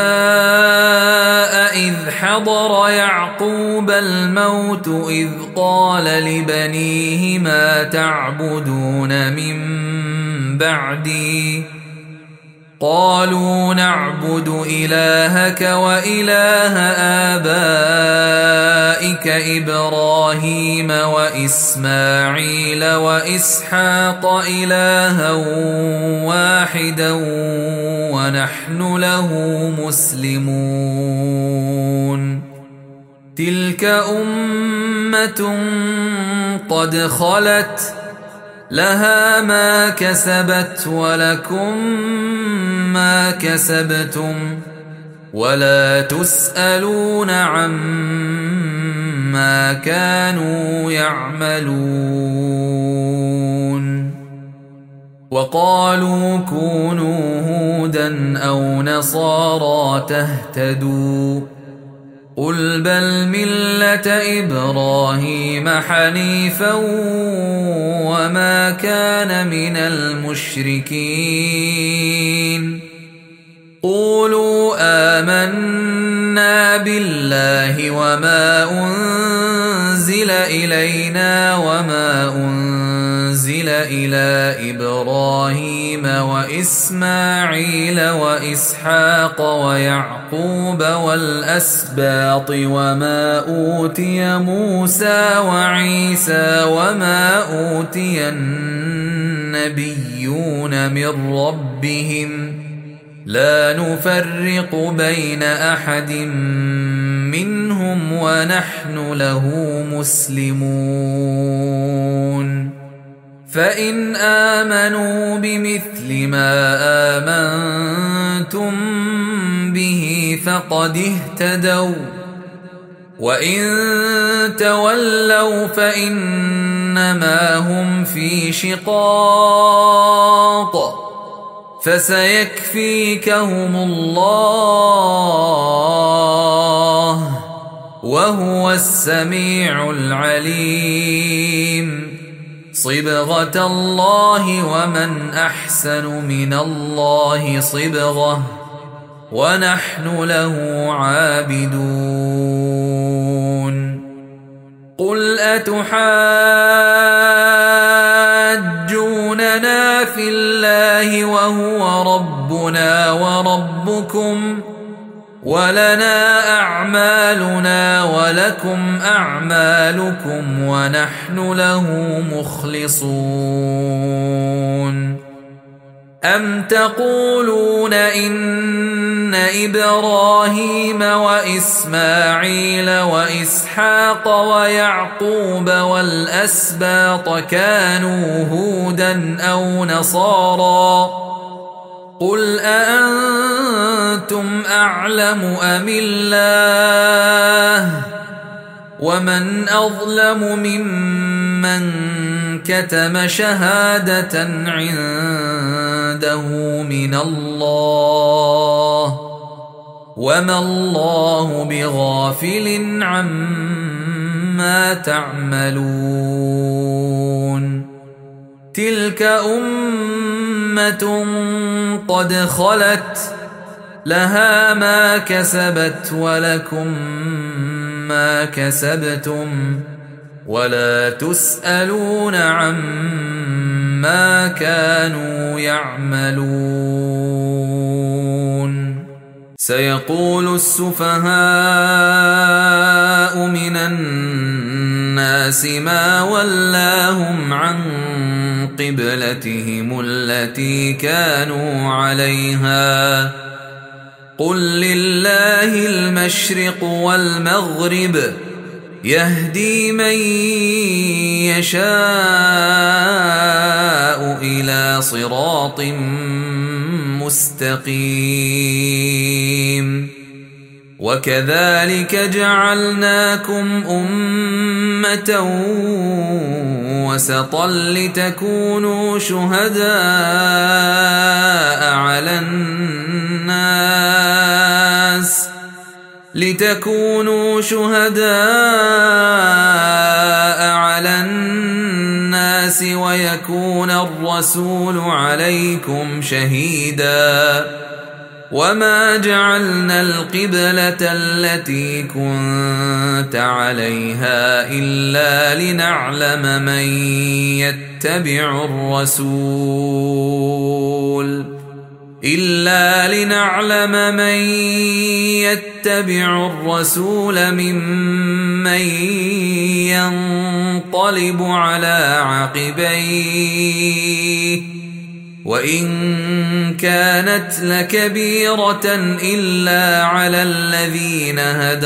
إذ حضر يعقوب الموت إذ قال لبنيه ما تعبدون من بعدي قالوا نعبد إلهك وإله آبائك إبراهيم وإسماعيل وإسحاق إلها واحدا ونحن له مسلمون. تلك أمة قد خلت لها ما كسبت ولكم ما كسبتم ولا تسألون عما كانوا يعملون وقالوا كونوا هودا أو نصارى تهتدوا قل بل ملة إبراهيم حنيفا وما كان من المشركين قولوا آمنا بالله وما أنزل إلينا وما أنزل إلى إبراهيم وإسماعيل وإسحاق ويعقوب والأسباط وما أوتي موسى وعيسى وما أوتي النبيون من ربهم لا نفرق بين أحد منهم ونحن له مسلمون فإن آمنوا بمثل ما آمنتم به فقد اهتدوا وإن تولوا فإنما هم في شقاق فسيكفيكهم الله وهو السميع العليم صبغة الله ومن أحسن من الله صبغة ونحن له عابدون قل أتحاجوننا في الله وهو ربنا وربكم ولنا أعمالنا ولكم أعمالكم ونحن له مخلصون أم تقولون إن إبراهيم وإسماعيل وإسحاق ويعقوب والأسباط كانوا هودا أو نصارى قل أأنتم أعلم أم الله ومن أظلم ممن كتم شهادة عنده من الله وما الله بغافل عما تعملون تلك أمة قد خلت لها ما كسبت ولكم ما كسبتم ولا تسألون عما كانوا يعملون سيقول السفهاء من الناس ما ولاهم عن قبلتهم التي كانوا عليها قل لله المشرق والمغرب يهدي من يشاء إلى صراط مستقيم وكذلك جعلناكم أمة وسطا لتكونوا شهداء على الناس ويكون الرسول عليكم شهيدا وما جعلنا القبلة التي كنت عليها إلا لنعلم من يتبع الرسول ممن ينقلب على عقبيه وإن كانت لكبيرة إلا على الذين هدى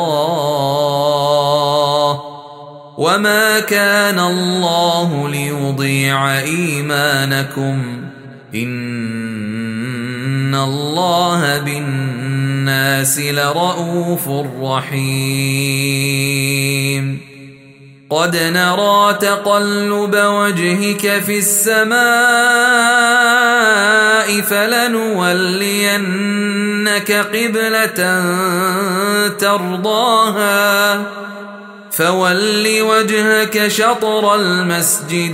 الله وما كان الله ليضيع إيمانكم إن الله بالناس لرءوف رحيم قد نرى تقلب وجهك في السماء فلنولينك قبلة ترضاها فول وجهك شطر المسجد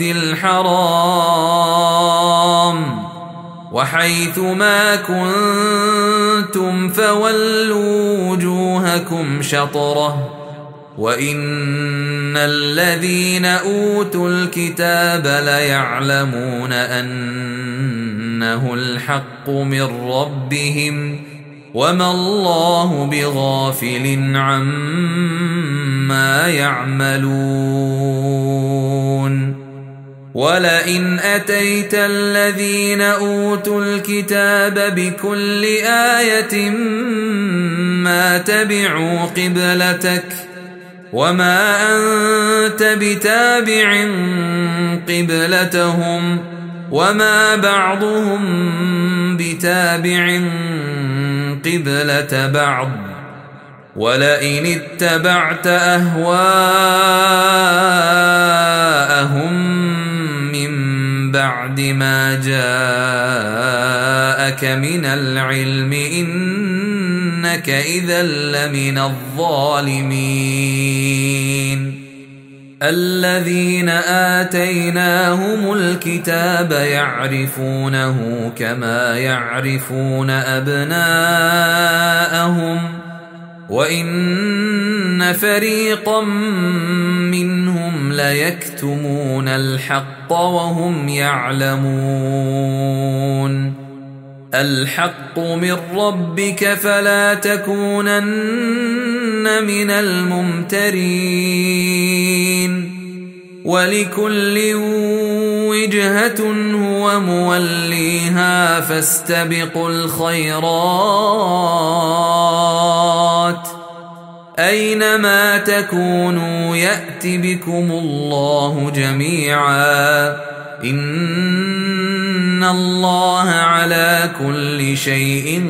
الحرام وحيث ما كنتم فولوا وجوهكم شطره وإن الذين أوتوا الكتاب ليعلمون أنه الحق من ربهم وما الله بغافل عما يعملون ولئن أتيت الذين أوتوا الكتاب بكل آية ما تبعوا قبلتك وما أنت بتابع قبلتهم وما بعضهم بتابع قبلة بعض ولئن اتبعت أهواءهم من بعد ما جاءك من العلم إنك إذا لمن الظالمين الذين آتيناهم الكتاب يعرفونه كما يعرفون أبناءهم وإن فريقا منهم ليكتمون الحق وهم يعلمون الحق من ربك فلا تكونن من الممترين ولكل وجهة هو موليها فاستبقوا الخيرات أينما تكونوا يأت بكم الله جميعا إن الله على كل شيء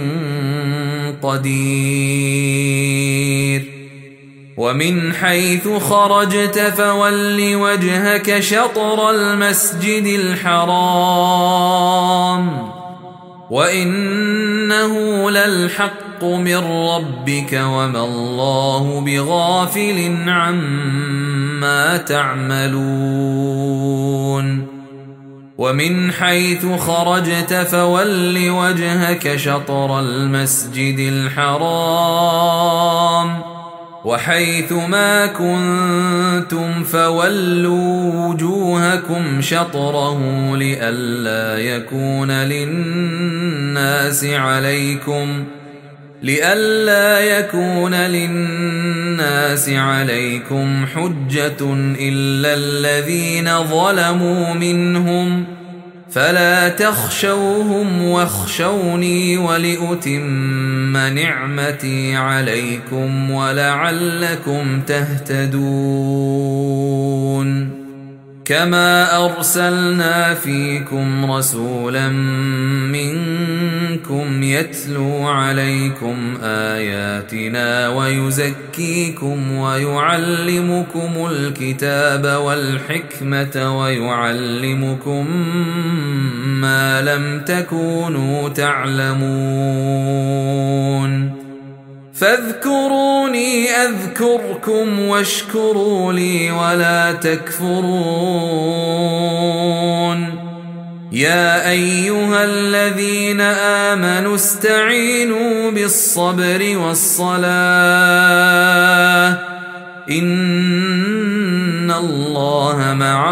قدير ومن حيث خرجت فول وجهك شطر المسجد الحرام وإنه للحق من ربك وما الله بغافل عما تعملون ومن حيث خرجت فول وجهك شطر المسجد الحرام وحيث ما كنتم فولوا وجوهكم شطره لئلا يكون للناس عليكم حجة إلا الذين ظلموا منهم فلا تخشوهم واخشوني ولأتم نعمتي عليكم ولعلكم تهتدون كما أرسلنا فيكم رسولا منكم يتلو عليكم آياتنا ويزكيكم ويعلمكم الكتاب والحكمة ويعلمكم ما لم تكونوا تعلمون فاذكروني أذكركم واشكروا لي ولا تكفرون يا أيها الذين آمنوا استعينوا بالصبر والصلاة إن الله مع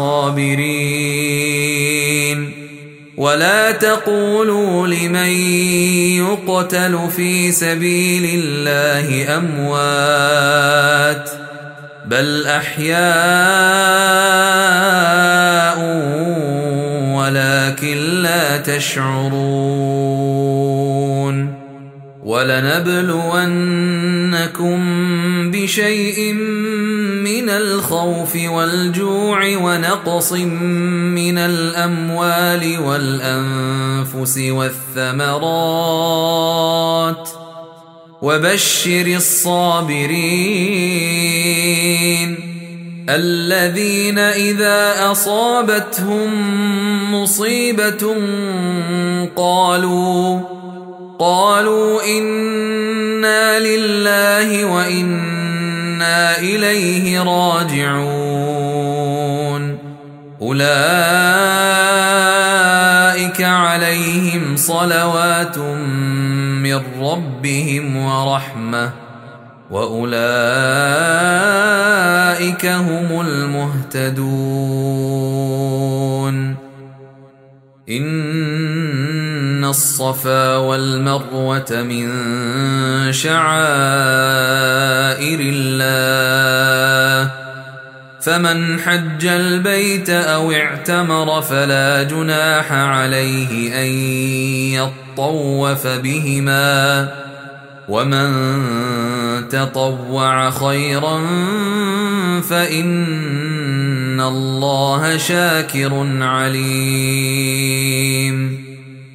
الصابرين ولا تقولوا لمن يقتل في سبيل الله أموات بل أحياء ولكن لا تشعرون ولنبلونكم بشيء من الخوف والجوع ونقص من الأموال والأنفس والثمرات وبشر الصابرين الذين إذا أصابتهم مصيبة قالوا إنا لله وإنا إليه راجعون أولئك عليهم صلوات من ربهم ورحمة وأولئك هم المهتدون إن الصفا والمروة من شعائر الله فمن حج البيت أو اعتمر فلا جناح عليه أن يطوف بهما ومن تطوع خيرا فإن الله شاكر عليم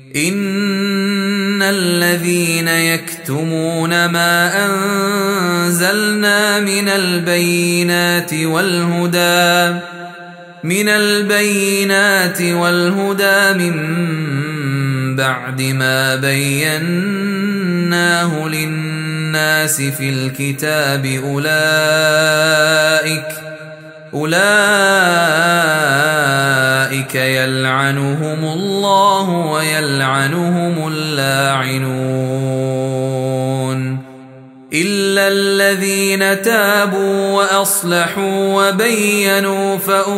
إن الذين يكتمون ما أنزلنا من البينات والهدى من بعد ما بيناه للناس في الكتاب أولئك يلعنهم الله ويلعنهم اللاعنون إلا الذين تابوا وأصلحوا وبينوا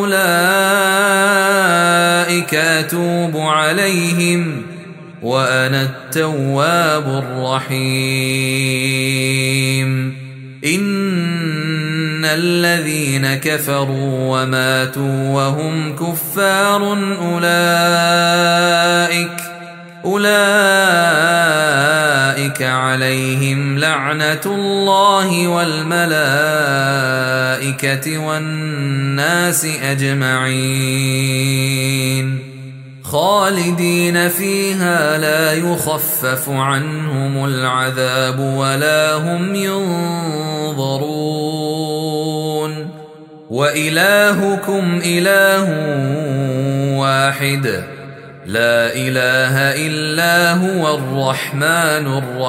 فأولئك أتوب عليهم وأنا التواب الرحيم إن الذين كفروا وماتوا وهم كفار أولئك عليهم لعنة الله والملائكة والناس أجمعين خالدين فيها لا يخفف عنهم العذاب ولا هم ينظرون وإلهكم إله واحد لا إله إلا هو الرحمن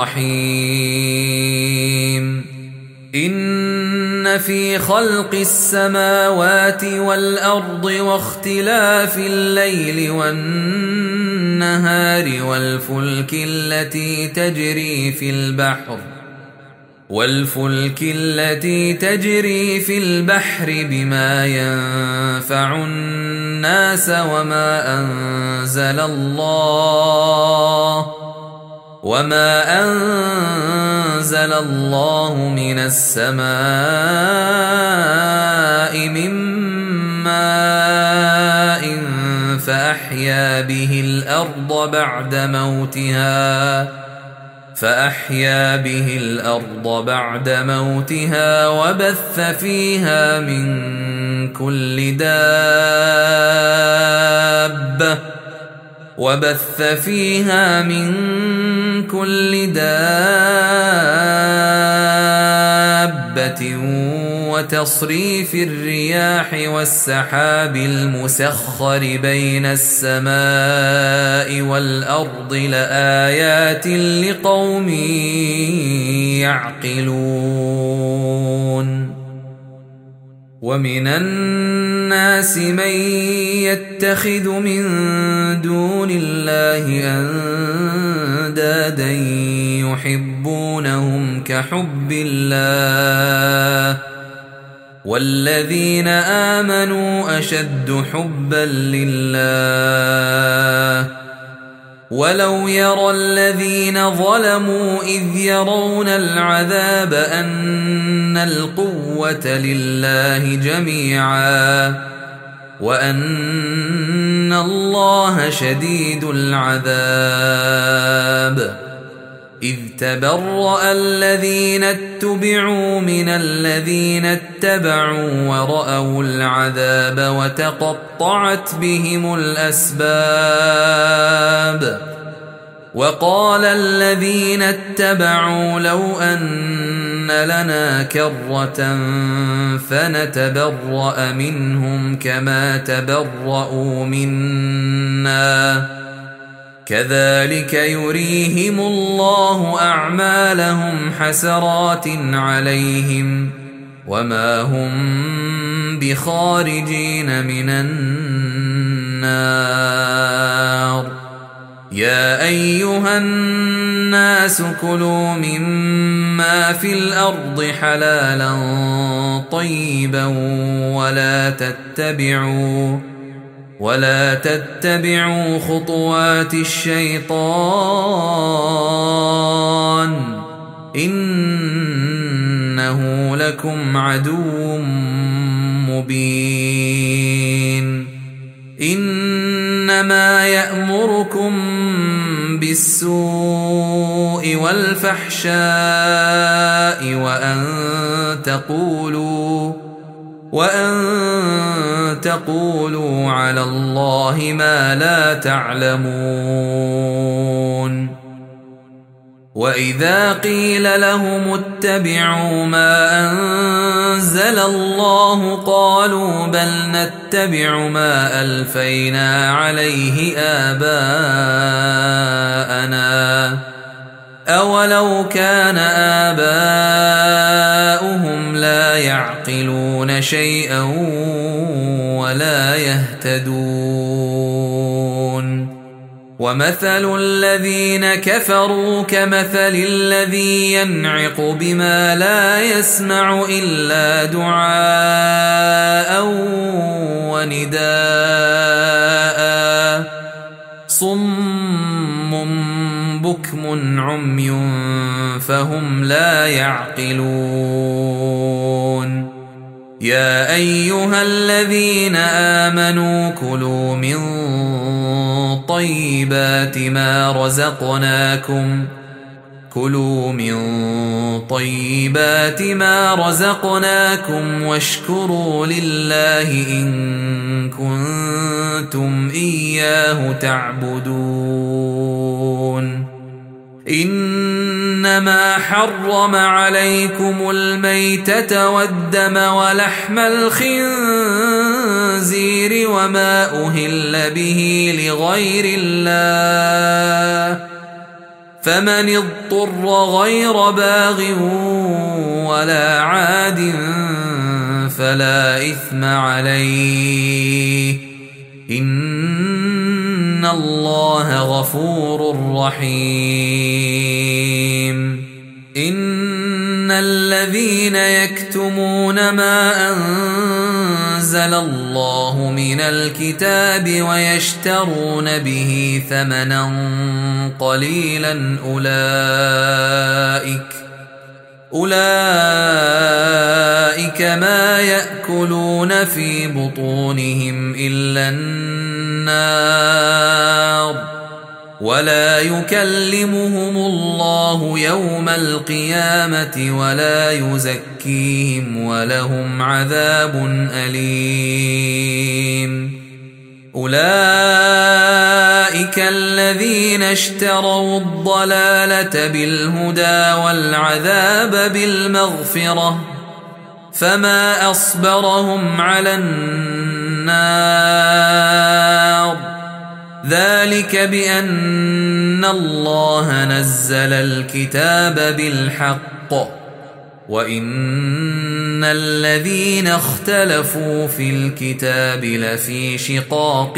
الرحيم إن في خلق السماوات والأرض واختلاف الليل والنهار والفلك التي تجري في البحر بما ينفع الناس وما أنزل الله من السماء من ماء فأحيا به الأرض بعد موتها وبث فيها من كل دابة وتصريف الرياح والسحاب المسخر بين السماء والأرض لآيات لقوم يعقلون ومن الناس من يتخذ من دون الله أندادا يحبونهم كحب الله والذين آمنوا أشد حبا لله ولو يرى الذين ظلموا إذ يرون العذاب أن القوة لله جميعا وأن الله شديد العذاب. إذ تبرأ الذين اتبعوا من الذين اتبعوا ورأوا العذاب وتقطعت بهم الأسباب. وقال الذين اتبعوا لو أن لنا كرة فنتبرأ منهم كما تبرأوا منا كذلك يريهم الله أعمالهم حسرات عليهم وما هم بخارجين من النار. يا أيها الناس كلوا مما في الأرض حلالا طيبا ولا تتبعوا خطوات الشيطان إنه لكم عدو مبين. إنما يأمركم بالسوء والفحشاء وأن تقولوا على الله ما لا تعلمون. وإذا قيل لهم اتبعوا ما أنزل الله قالوا بل نتبع ما ألفينا عليه آباءنا أولو كان آباؤهم لا يعقلون شيئا ولا يهتدون. ومثل الذين كفروا كمثل الذي ينعق بما لا يسمع إلا دعاء ونداء صم بكم عمي فهم لا يعقلون. يا أيها الذين آمنوا كلوا من طيبات ما رزقناكم واشكروا لله إن كنتم إياه تعبدون. إنما حرم عليكم الميتة والدم ولحم الخنزير وما أهل به لغير الله فمن اضطر غير باغ ولا عاد فلا إثم عليه إن الله غفور رحيم. إن الذين يكتمون ما أنزل الله من الكتاب ويشترون به ثمنا قليلا أولئك ما يأكلون في بطونهم إلا النار ولا يكلمهم الله يوم القيامة ولا يزكيهم ولهم عذاب أليم. أولئك الذين اشتروا الضلالة بالهدى والعذاب بالمغفرة فما أصبرهم على النار ذلك بأن الله نزل الكتاب بالحق وإن الذين اختلفوا في الكتاب لفي شقاق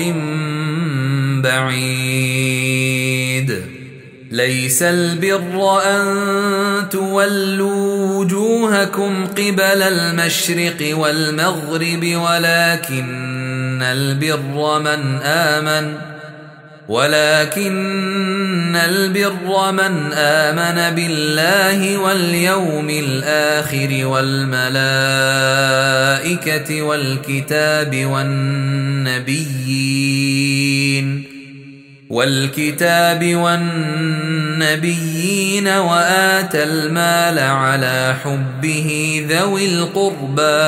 بعيد. ليس البر أن تولوا وجوهكم قبل المشرق والمغرب ولكن البر ولكن البر من آمن بالله واليوم الآخر والملائكة والنبيين وآتى المال على حبه ذوي القربى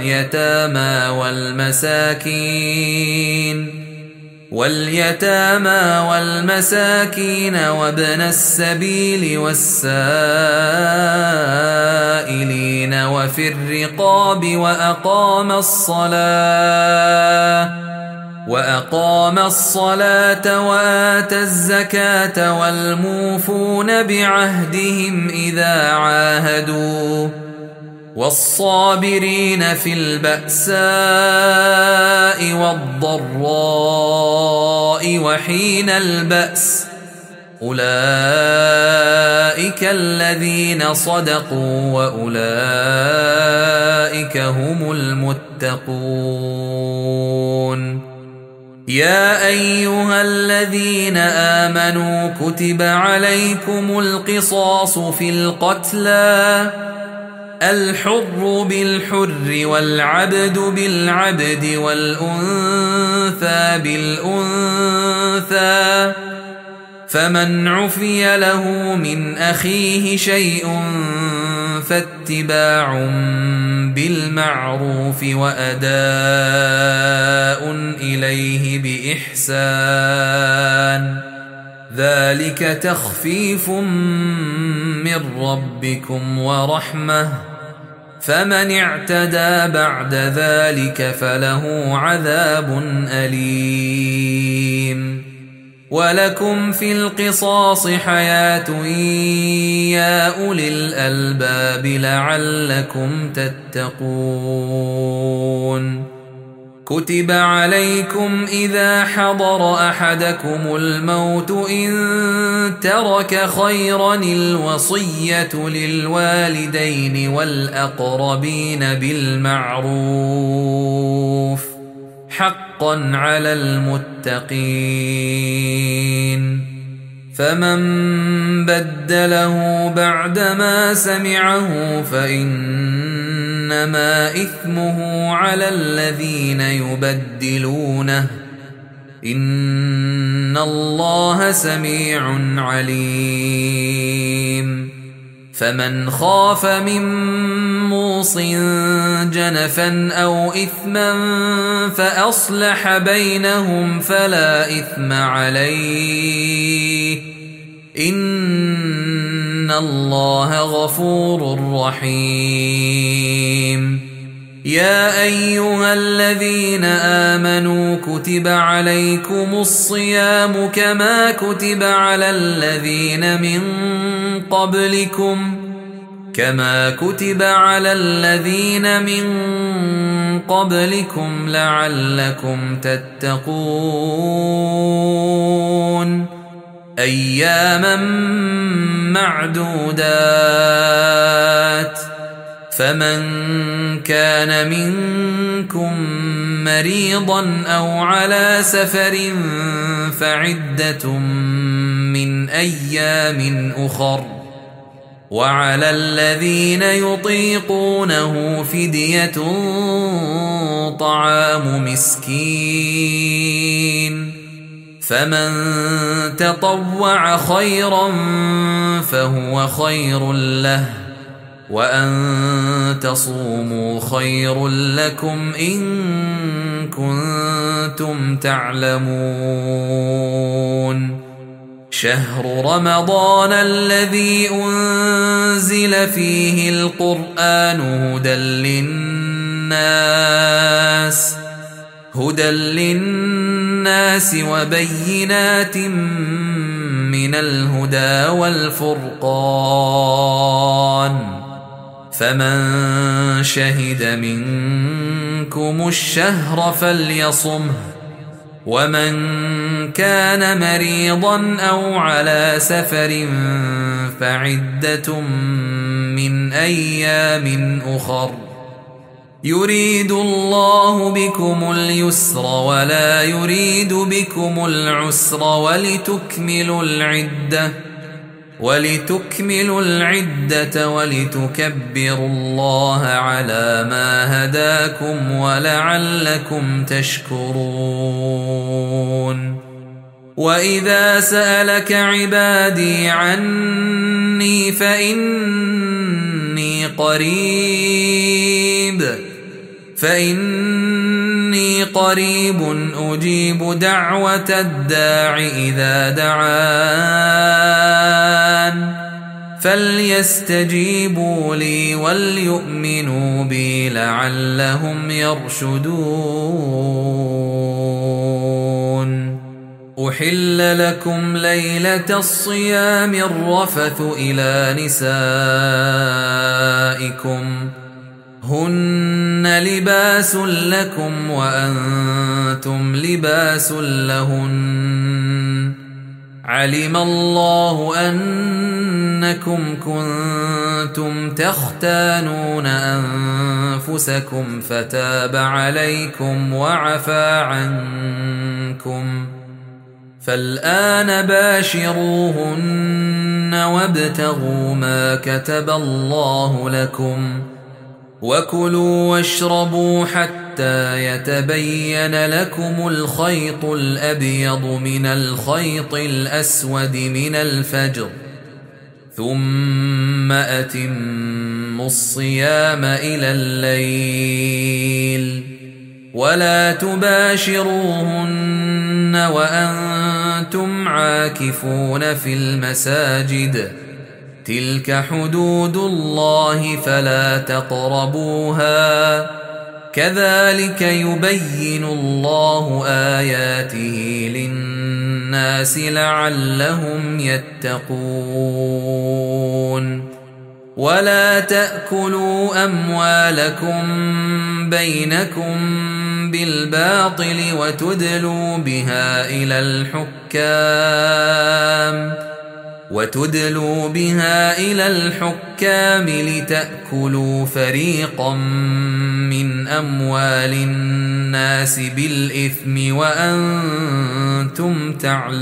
واليتامى والمساكين وابن السبيل والسائلين وفي الرقاب وأقام الصلاة وآتى الزكاة والموفون بعهدهم إذا عاهدوا والصابرين في البأساء والضراء وحين البأس أولئك الذين صدقوا وأولئك هم المتقون. يا أيها الذين آمنوا كتب عليكم القصاص في القتلى الحر بالحر والعبد بالعبد والأنثى بالأنثى فمن عفي له من أخيه شيء فاتباع بالمعروف وأداء إليه بإحسان ذلك تخفيف من ربكم ورحمة فمن اعتدى بعد ذلك فله عذاب أليم. ولكم في القصاص حياة يا أولي الألباب لعلكم تتقون. كتب عليكم إذا حضر أحدكم الموت إن ترك خيرا الوصية للوالدين والأقربين بالمعروف حقا على المتقين. فمن بدله بعدما سمعه فإنما إثمه على الذين يبدلونه إن الله سميع عليم. فمن خاف من موص جنفا أو إثما فأصلح بينهم فلا إثم عليه إن الله غفور رحيم. يا أيها الذين آمنوا كتب عليكم الصيام كما كتب على الذين من قبلكم لعلكم تتقون. أياما معدودات فمن كان منكم مريضا أو على سفر فعدة من أيام أخر وعلى الذين يطيقونه فدية طعام مسكين فمن تطوع خيرا فهو خير له وأن تصوموا خير لكم إن كنتم تعلمون. شهر رمضان الذي أنزل فيه القرآن هدى للناس وبينات من الهدى والفرقان فمن شهد منكم الشهر فليصمه ومن كان مريضا أو على سفر فعدة من أيام أخر يريد الله بكم اليسر ولا يريد بكم العسر ولتكملوا العدة ولتكبروا الله على ما هداكم ولعلكم تشكرون. وإذا سألك عبادي عني فإني قريب أجيب دعوة الداع إذا دعان فليستجيبوا لي وليؤمنوا بي لعلهم يرشدون. أحل لكم ليلة الصيام الرفث إلى نسائكم هن لباس لكم وأنتم لباس لهن علم الله أنكم كنتم تختانون أنفسكم فتاب عليكم وعفى عنكم فالآن باشروهن وابتغوا ما كتب الله لكم وكلوا واشربوا حتى يتبين لكم الخيط الأبيض من الخيط الأسود من الفجر ثم أتموا الصيام إلى الليل ولا تباشروهن وأنتم عاكفون في المساجد تلك حدود الله فلا تقربوها كذلك يبين الله آياته للناس لعلهم يتقون. ولا تأكلوا أموالكم بينكم بالباطل وتدلوا بها إلى الحكام لتأكلوا فريقا من أموال الناس بالإثم وأنتم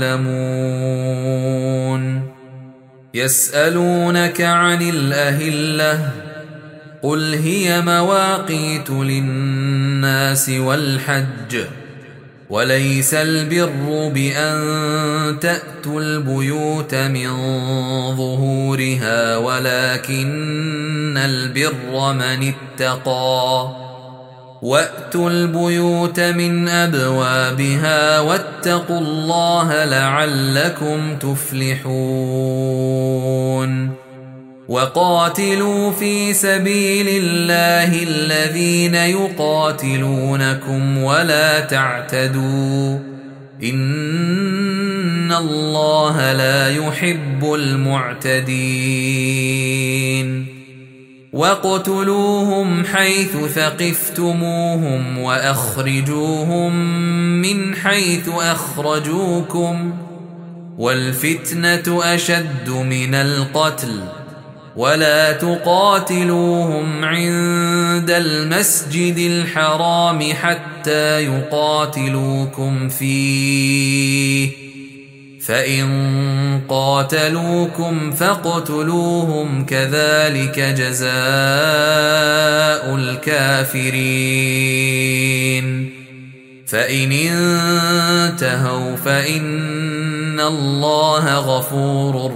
تعلمون. يسألونك عن الأهلة قل هي مواقيت للناس والحج وليس البر بأن تأتوا البيوت من ظهورها ولكن البر من اتقى وأتوا البيوت من أبوابها واتقوا الله لعلكم تفلحون. وقاتلوا في سبيل الله الذين يقاتلونكم ولا تعتدوا إن الله لا يحب المعتدين. واقتلوهم حيث ثقفتموهم وأخرجوهم من حيث أخرجوكم والفتنة أشد من القتل ولا تقاتلوهم عند المسجد الحرام حتى يقاتلوكم فيه فإن قاتلوكم فاقتلوهم كذلك جزاء الكافرين. فإن انتهوا فإن الله غفور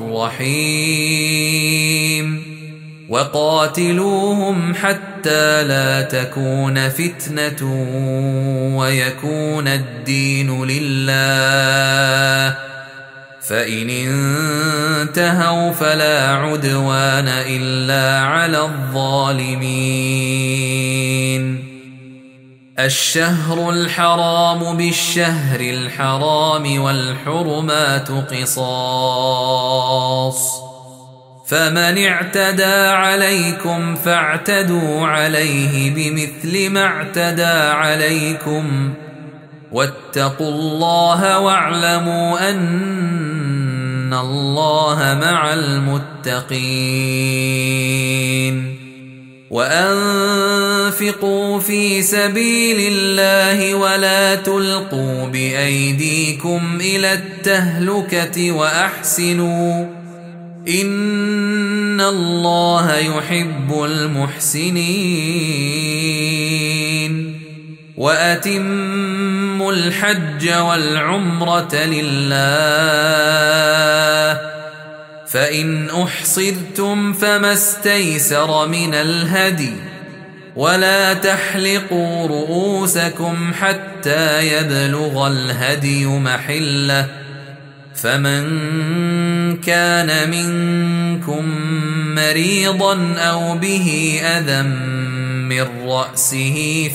رحيم. وقاتلوهم حتى لا تكون فتنة ويكون الدين لله فإن انتهوا فلا عدوان إلا على الظالمين. الشهر الحرام بالشهر الحرام والحرمات قصاص فمن اعتدى عليكم فاعتدوا عليه بمثل ما اعتدى عليكم واتقوا الله واعلموا أن الله مع المتقين. وأنفقوا وأنفقوا في سبيل الله ولا تلقوا بأيديكم إلى التهلكة وأحسنوا إن الله يحب المحسنين وأتموا الحج والعمرة لله فإن أحصرتم فما استيسر من الهدي ولا تحلقوا رؤوسكم حتى يبلغ الهدي محله فمن كان منكم مريضا أو به أذى من رأسه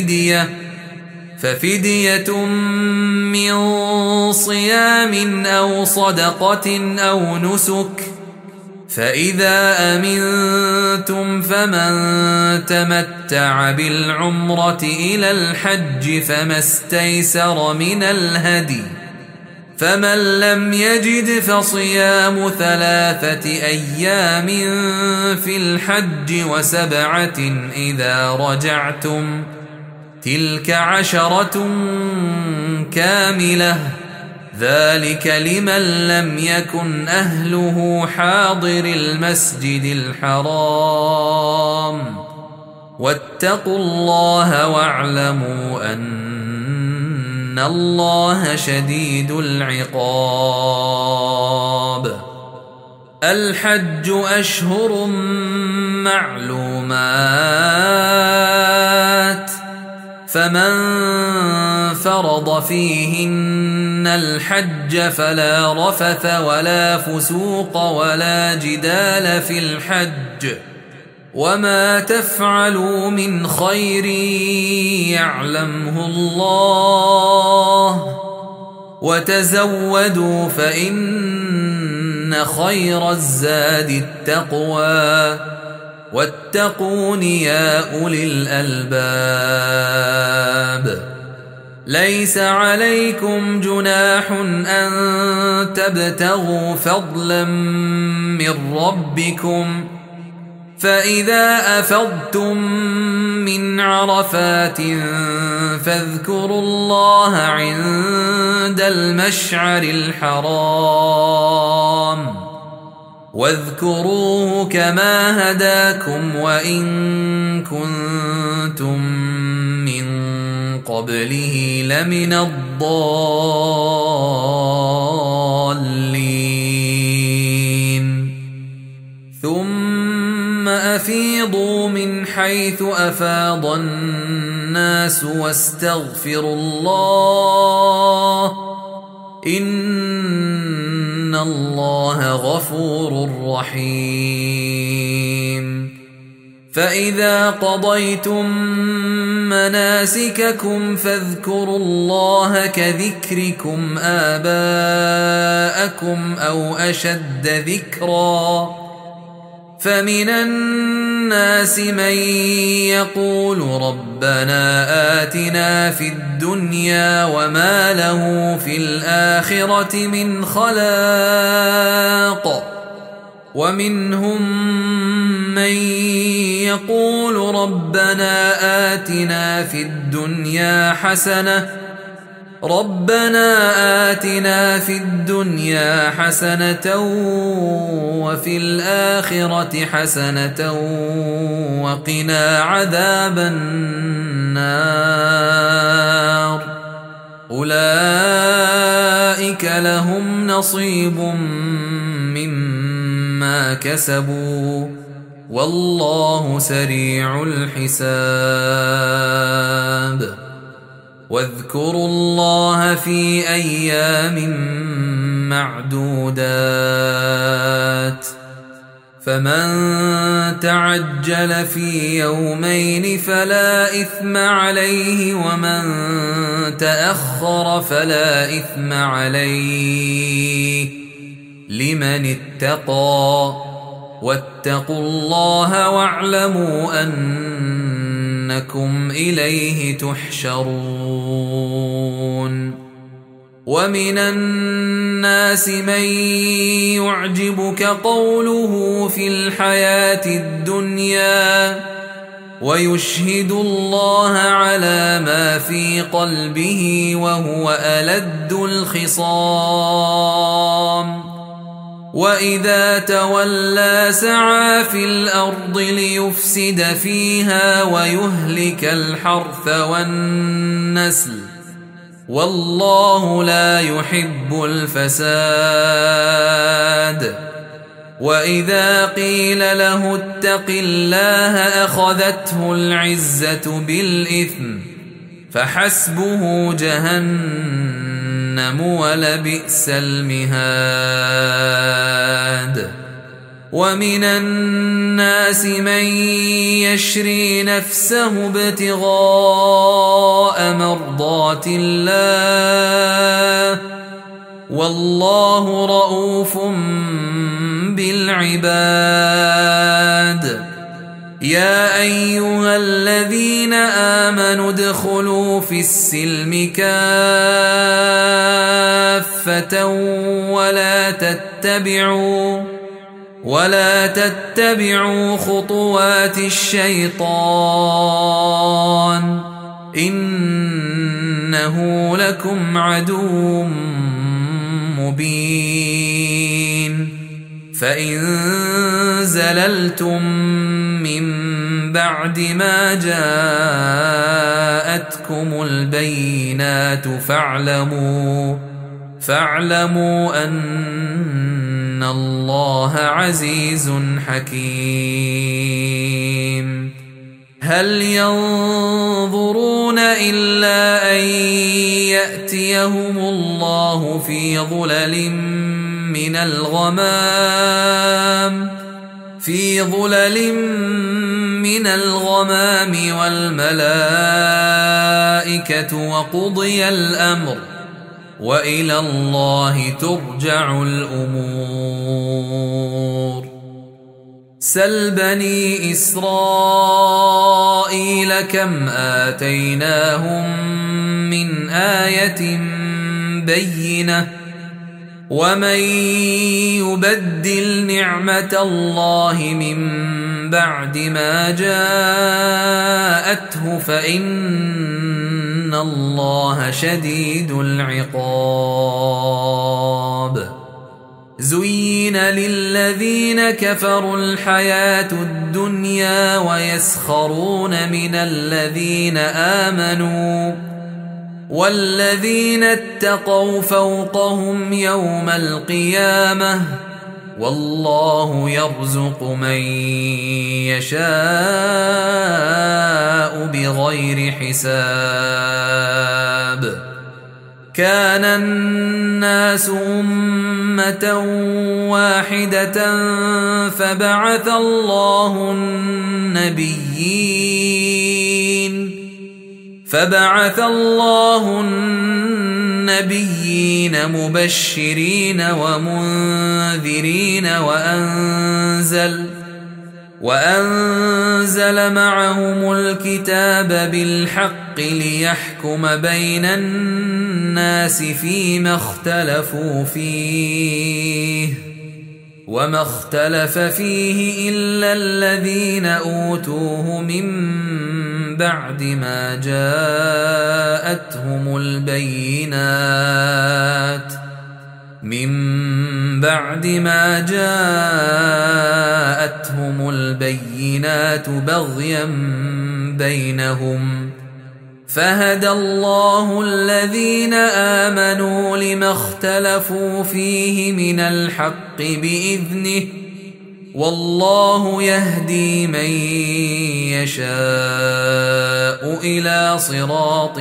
ففدية من صيام أو صدقة أو نسك فإذا أمنتم فمن تمتع بالعمرة إلى الحج فما استيسر من الهدي فمن لم يجد فصيام 3 أيام في الحج و7 إذا رجعتم تلك 10 كاملة ذلك لمن لم يكن أهله حاضر المسجد الحرام واتقوا الله واعلموا أن الله شديد العقاب الحج أشهر معلومات فمن فرض فيهن الحج فلا رفث ولا فسوق ولا جدال في الحج وما تفعلوا من خير يعلمه الله وتزودوا فإن خير الزاد التقوى واتقون يا أولي الألباب ليس عليكم جناح أن تبتغوا فضلا من ربكم فإذا أفضتم من عرفات فاذكروا الله عند المشعر الحرام واذكروه كما هداكم وإن كنتم من قبله لمن الضالين ثم أفيضوا من حيث أفاض الناس واستغفروا الله إن الله غفور رحيم فإذا قضيتم مناسككم فاذكروا الله كذكركم آباءكم أو أشد ذكرا فمن الناس من يقول ربنا آتنا في الدنيا وما له في الآخرة من خلاق ومنهم من يقول ربنا آتنا في الدنيا حسنة وفي الآخرة حسنة وقنا عذاب النار أولئك لهم نصيب مما كسبوا والله سريع الحساب واذكروا الله في أيام معدودات فمن تعجل في يومين فلا إثم عليه ومن تأخر فلا إثم عليه لمن اتقى واتقوا الله واعلموا أنكم إليه تحشرون ومن الناس من يعجبك قوله في الحياة الدنيا ويشهد الله على ما في قلبه وهو ألد الخصام وإذا تولى سعى في الأرض ليفسد فيها ويهلك الحرث والنسل والله لا يحب الفساد وإذا قيل له اتق الله أخذته العزة بالإثم فحسبه جهنم ولبئس المهاد ومن الناس من يشري نفسه ابتغاء مرضات الله والله رؤوف بالعباد يا أيها الذين آمنوا ادخلوا في السلم كافة ولا تتبعوا خطوات الشيطان إنه لكم عدو مبين فإن زللتم من بعد ما جاءتكم البينات فاعلموا أن الله عزيز حكيم هل ينظرون إلا أن يأتيهم الله في ظلل من الغمام والملائكة وقضي الأمر وإلى الله ترجع الأمور سل بني إسرائيل كم آتيناهم من آية بينة ومن يبدل نعمة الله من بعد ما جاءته فإن الله شديد العقاب زين للذين كفروا الحياة الدنيا ويسخرون من الذين آمنوا والذين اتقوا فوقهم يوم القيامة والله يرزق من يشاء بغير حساب كان الناس أمة واحدة فبعث الله النبيين مبشرين ومنذرين وأنزل معهم الكتاب بالحق ليحكم بين الناس فيما اختلفوا فيه وما اختلف فيه إلا الذين أوتوه من بعد ما جاءتهم البينات بغيا بينهم فهدى الله الذين آمنوا لما اختلفوا فيه من الحق بإذنه والله يهدي من يشاء إلى صراط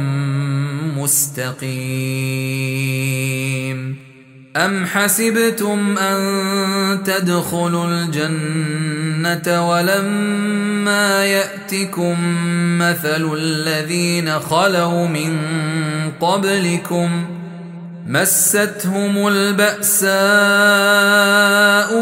مستقيم أم حسبتم أن تدخلوا الجنة ولما يأتكم مثل الذين خلوا من قبلكم مستهم البأساء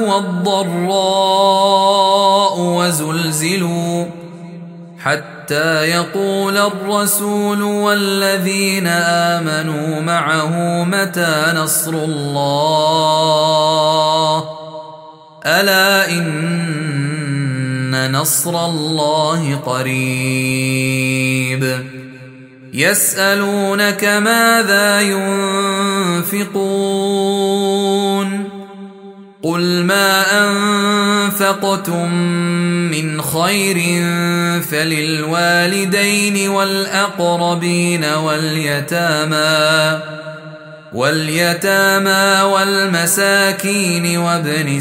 والضراء وزلزلوا حتى يقول الرسول والذين آمنوا معه متى نصر الله ألا إن إن نصر الله قريب يسألونك ماذا ينفقون قل ما أنفقتم من خير فللوالدين والأقربين واليتامى والمساكين وابن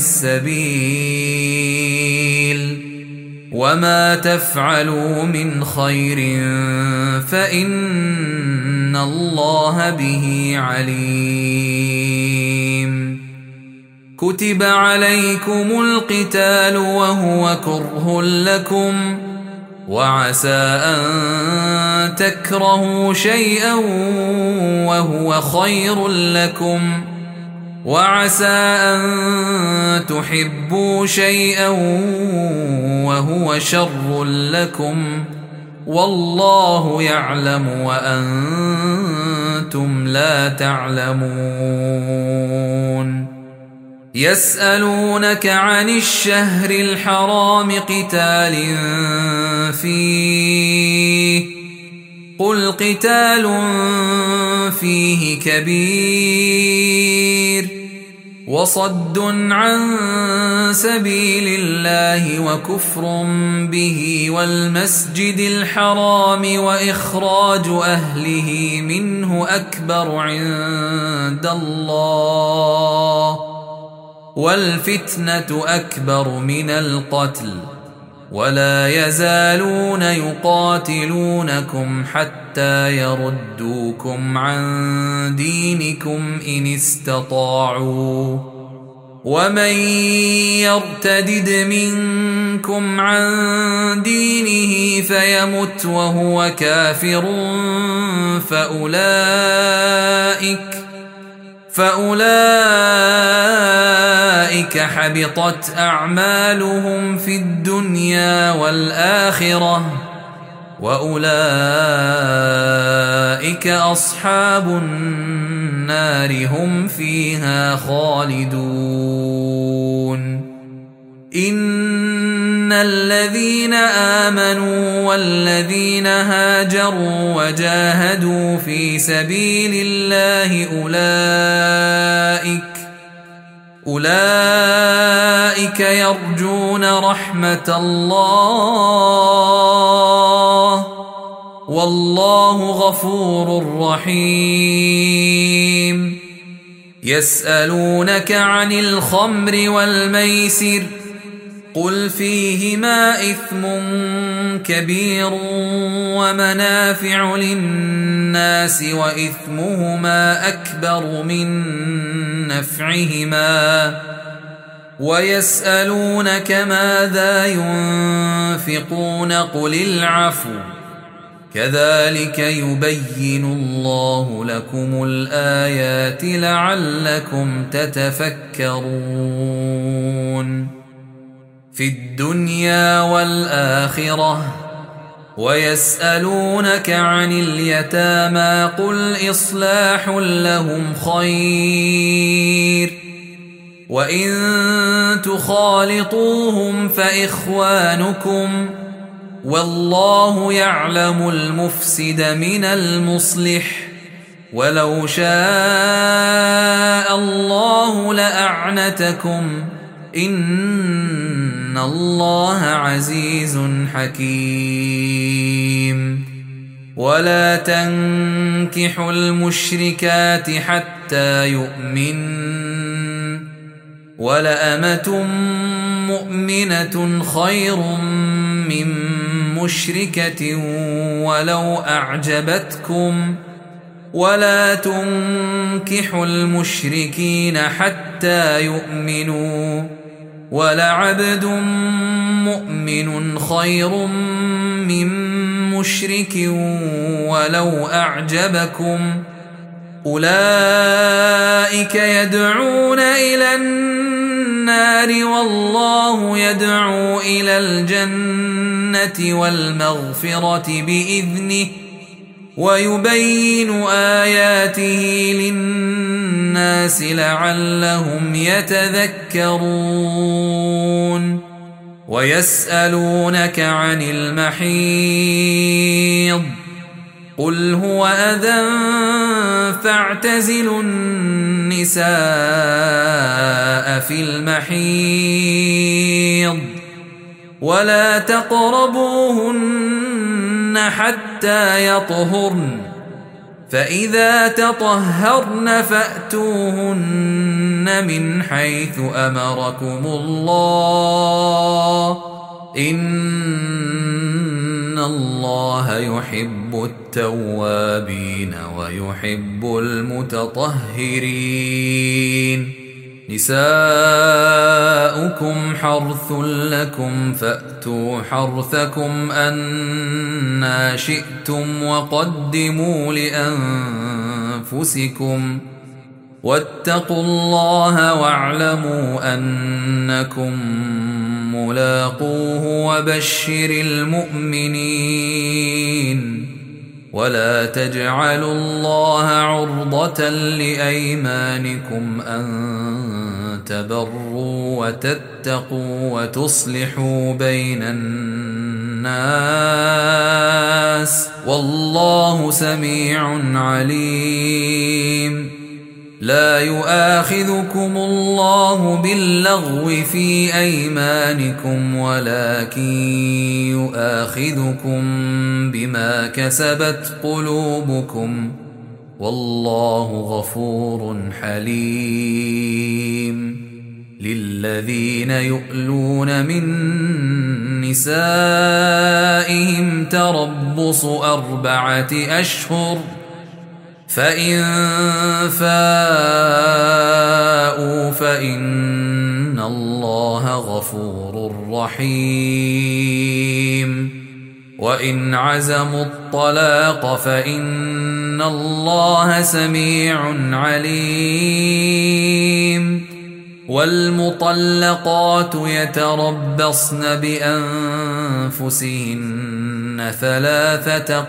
السبيل وما تفعلوا من خير فإن الله به عليم كتب عليكم القتال وهو كره لكم وعسى أن تكرهوا شيئا وهو خير لكم وعسى أن تحبوا شيئا وهو شر لكم والله يعلم وأنتم لا تعلمون يسألونك عن الشهر الحرام قتال فيه قل قتال فيه كبير وصد عن سبيل الله وكفر به والمسجد الحرام وإخراج أهله منه أكبر عند الله والفتنة أكبر من القتل ولا يزالون يقاتلونكم حتى يردوكم عن دينكم إن استطاعوا ومن يرتدد منكم عن دينه فيمت وهو كافر فأولئك حبطت أعمالهم في الدنيا والآخرة وأولئك أصحاب النار هم فيها خالدون إن الذين آمنوا والذين هاجروا وجاهدوا في سبيل الله أولئك يرجون رحمة الله والله غفور رحيم يسألونك عن الخمر والميسر قل فيهما إثم كبير ومنافع للناس وإثمهما أكبر من نفعهما ويسألونك ماذا ينفقون قل العفو كذلك يبين الله لكم الآيات لعلكم تتفكرون في الدنيا والآخرة ويسألونك عن اليتامى قل إصلاح لهم خير وإن تخالطوهم فإخوانكم والله يعلم المفسد من المصلح ولو شاء الله لأعنتكم إن الله عزيز حكيم ولا تنكحوا المشركات حتى يؤمن ولأمة مؤمنة خير من مشركة ولو أعجبتكم ولا تنكحوا المشركين حتى يؤمنوا ولعبد مؤمن خير من مشرك ولو أعجبكم أولئك يدعون إلى النار والله يدعو إلى الجنة والمغفرة بإذنه ويبين آياته للناس لعلهم يتذكرون ويسألونك عن المحيض قل هو أذى فاعتزلوا النساء في المحيض ولا تقربوهن حتى يطهرن فإذا تطهرن فأتوهن من حيث أمركم الله إن الله يحب التوابين ويحب المتطهرين نساؤكم حرث لكم فأتوا حرثكم أنى شئتم وقدموا لأنفسكم واتقوا الله واعلموا أنكم ملاقوه وبشر المؤمنين ولا تجعلوا الله عرضة لأيمانكم أن تبروا وتتقوا وتصلحوا بين الناس والله سميع عليم لا يؤاخذكم الله باللغو في أيمانكم ولكن يؤاخذكم بما كسبت قلوبكم والله غفور حليم للذين يؤلون من نسائهم تربص 4 أشهر فإن فاءوا فإن الله غفور رحيم وإن عزموا الطلاق فإن الله سميع عليم والمطلقات يتربصن بأنفسهن 3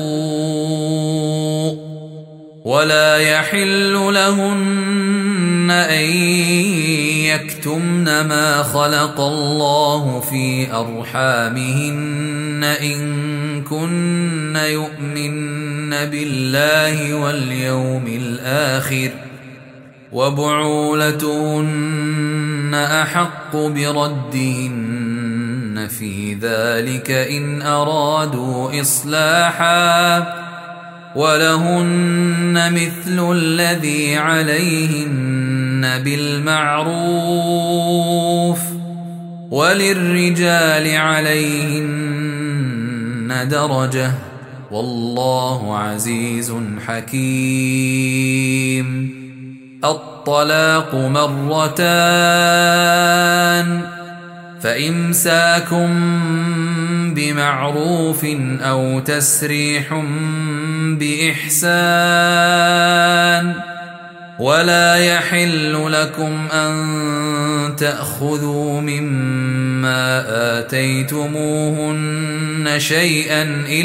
قروء ولا يحل لهن أن يكتمن ما خلق الله في أرحامهن إن كن يؤمن بالله واليوم الآخر وبعولتهن أحق بردهن في ذلك إن أرادوا إصلاحا ولهن مثل الذي عليهن بالمعروف وللرجال عليهن درجة والله عزيز حكيم الطلاق 2 مرتان فإمساكم بمعروف أو تسريح بإحسان ولا يحل لكم أن تأخذوا مما آتيتموهن شيئا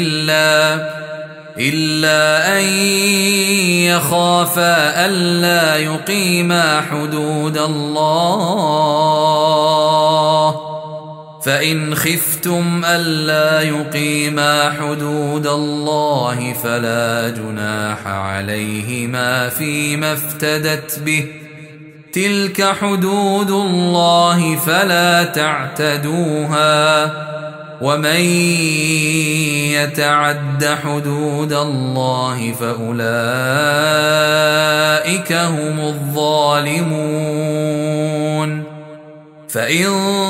إلا أن يخافا ألا يقيما حدود الله فإن خفتم ألا يقيما حدود الله فلا جناح عليهما فيما افتدت به تلك حدود الله فلا تعتدوها ومن يتعد حدود الله فأولئك هم الظالمون فإن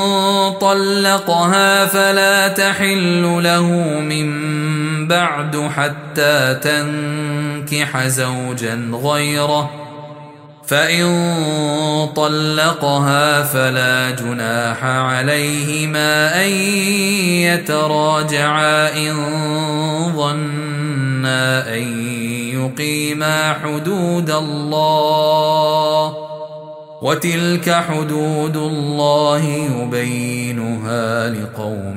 طلقها فلا تحل له من بعد حتى تنكح زوجا غيره فإن طلقها فلا جناح عليهما أن يتراجعا إن ظنا أن يقيما حدود الله وتلك حدود الله يبينها لقوم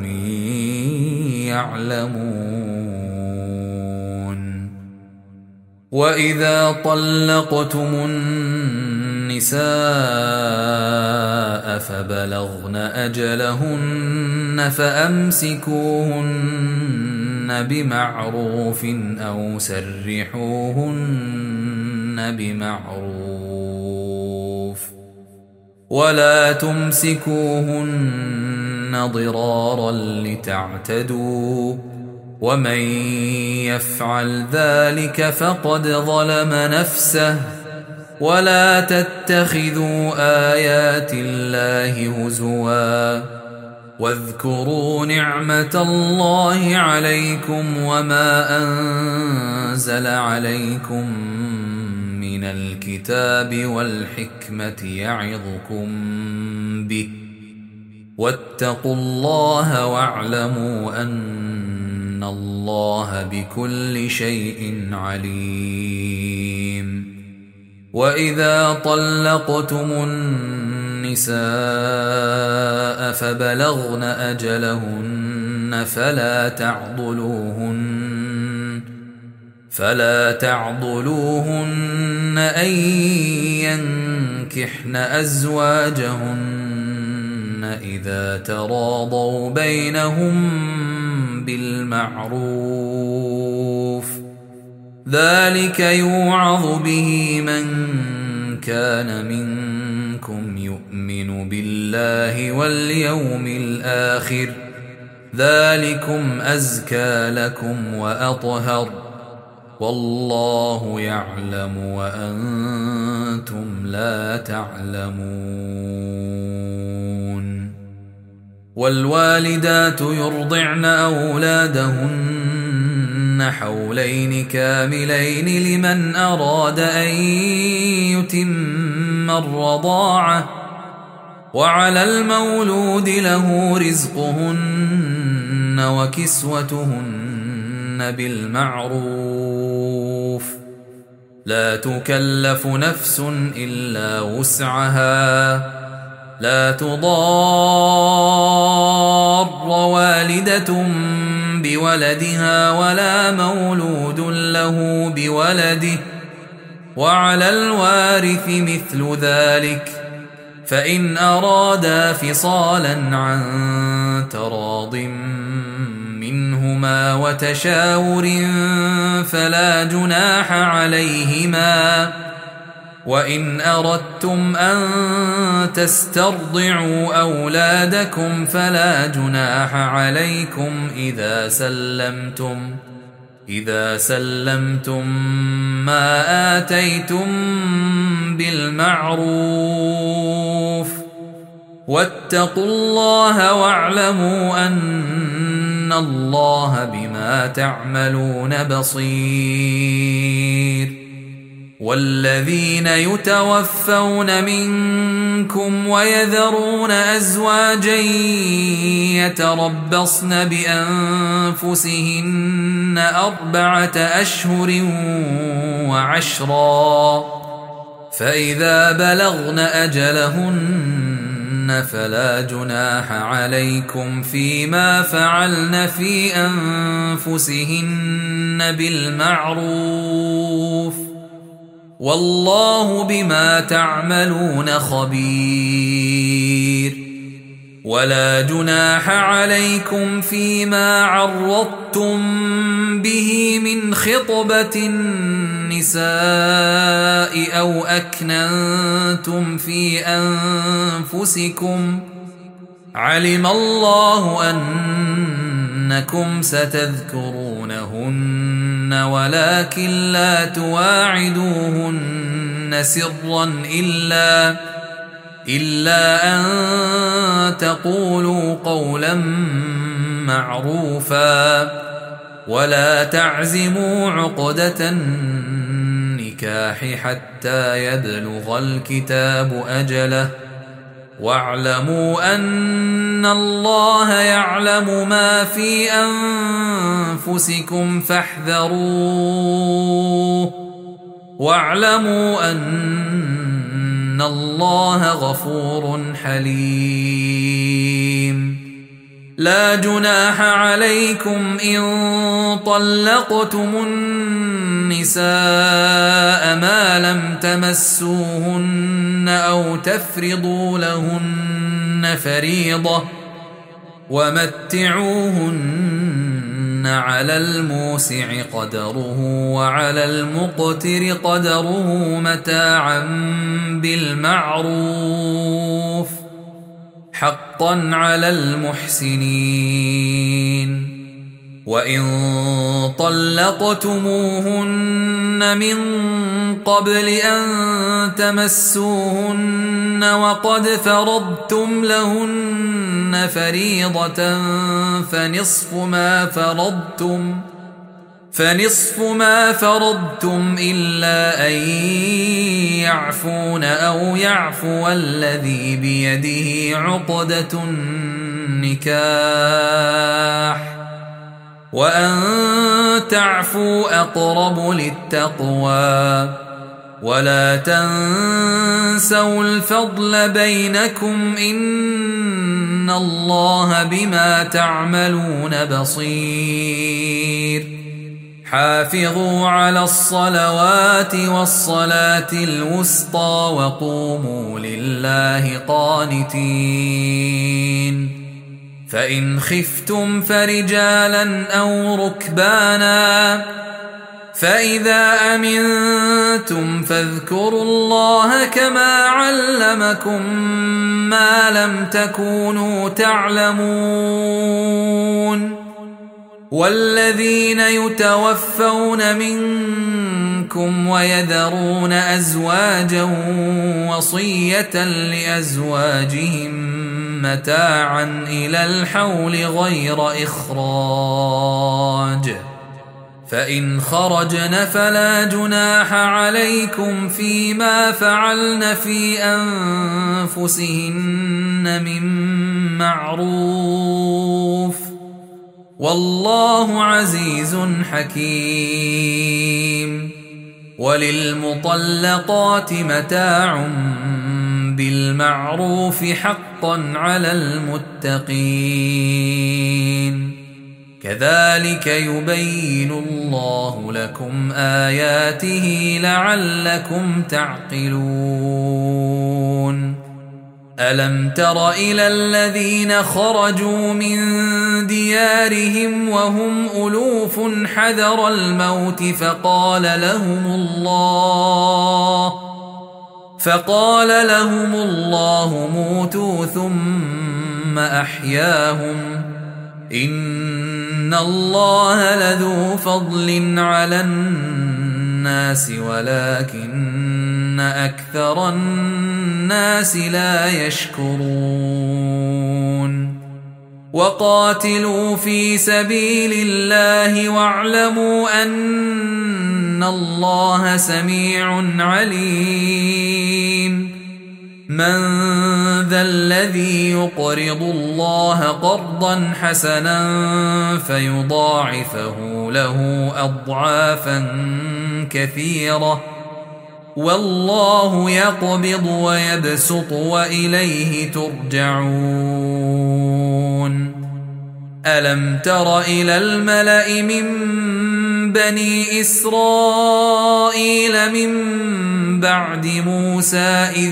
يعلمون وإذا طلقتم النساء النساء فبلغن أجلهن فأمسكوهن بمعروف أو سرحوهن بمعروف ولا تمسكوهن ضرارا لتعتدوا ومن يفعل ذلك فقد ظلم نفسه ولا تتخذوا آيات الله هزوا واذكروا نعمة الله عليكم وما أنزل عليكم من الكتاب والحكمة يعظكم به واتقوا الله واعلموا أن الله بكل شيء عليم. وإذا طلقتم النساء فبلغن أجلهن فلا تعضلوهن أن ينكحن أزواجهن إذا تراضوا بينهم بالمعروف ذلك يوعظ به من كان منكم يؤمن بالله واليوم الآخر ذلكم أزكى لكم وأطهر والله يعلم وأنتم لا تعلمون. والوالدات يرضعن أولادهن حولين كاملين لمن أراد أن يتم الرضاعة وعلى المولود له رزقهن وكسوتهن بالمعروف لا تكلف نفس إلا وسعها لا تضار والدة بولدها ولا مولود له بولده وعلى الوارث مثل ذلك فإن أرادا فصالا عن تراض منهما وتشاور فلا جناح عليهما وإن أردتم أن تسترضعوا أولادكم فلا جناح عليكم إذا سلمتم ما آتيتم بالمعروف واتقوا الله واعلموا أن الله بما تعملون بصير. والذين يتوفون منكم ويذرون أزواجا يتربصن بأنفسهن 4 أشهر وعشرا فإذا بلغن أجلهن فلا جناح عليكم فيما فعلن في أنفسهن بالمعروف والله بما تعملون خبير. ولا جناح عليكم فيما عرضتم به من خطبة النساء أو أكننتم في أنفسكم علم الله أنكم ستذكرونهن ولكن لا تواعدوهن سرا إلا أن تقولوا قولا معروفا ولا تعزموا عقدة النكاح حتى يبلغ الكتاب أجله واعلموا أن الله يعلم ما في أنفسكم فاحذروه واعلموا أن الله غفور حليم. لا جناح عليكم إن طلقتم النساء ما لم تمسوهن أو تفرضوا لهن فريضة ومتعوهن على الموسع قدره وعلى المقتر قدره متاعا بالمعروف حقا على المحسنين. وإن طلقتموهن من قبل أن تمسوهن وقد فرضتم لهن فريضة فنصف ما فرضتم إلا أن يعفون أو يعفو الذي بيده عقدة النكاح وأن تعفوا أقرب للتقوى ولا تنسوا الفضل بينكم إن الله بما تعملون بصير. حافظوا على الصلوات والصلاة الوسطى وقوموا لله قانتين. فإن خفتم فرجالا أو ركبانا فإذا أمنتم فاذكروا الله كما علمكم ما لم تكونوا تعلمون. والذين يتوفون منكم ويذرون أزواجا وصية لأزواجهم متاعا إلى الحول غير إخراج فإن خرجن فلا جناح عليكم فيما فعلن في أنفسهن من معروف والله عزيز حكيم. وللمطلقات متاع بالمعروف حقا على المتقين. كذلك يبين الله لكم آياته لعلكم تعقلون. ألم تر إلى الذين خرجوا من ديارهم وهم ألوف حذر الموت فقال لهم الله موتوا ثم أحياهم إن الله لذو فضل على الناس ولكن أكثر الناس لا يشكرون. وقاتلوا في سبيل الله واعلموا أن الله سميع عليم. من ذا الذي يقرض الله قرضا حسنا فيضاعفه له أضعافا كثيرة والله يقبض ويبسط وإليه ترجعون. ألم تر إلى الملأ من بني إسرائيل من بعد موسى إذ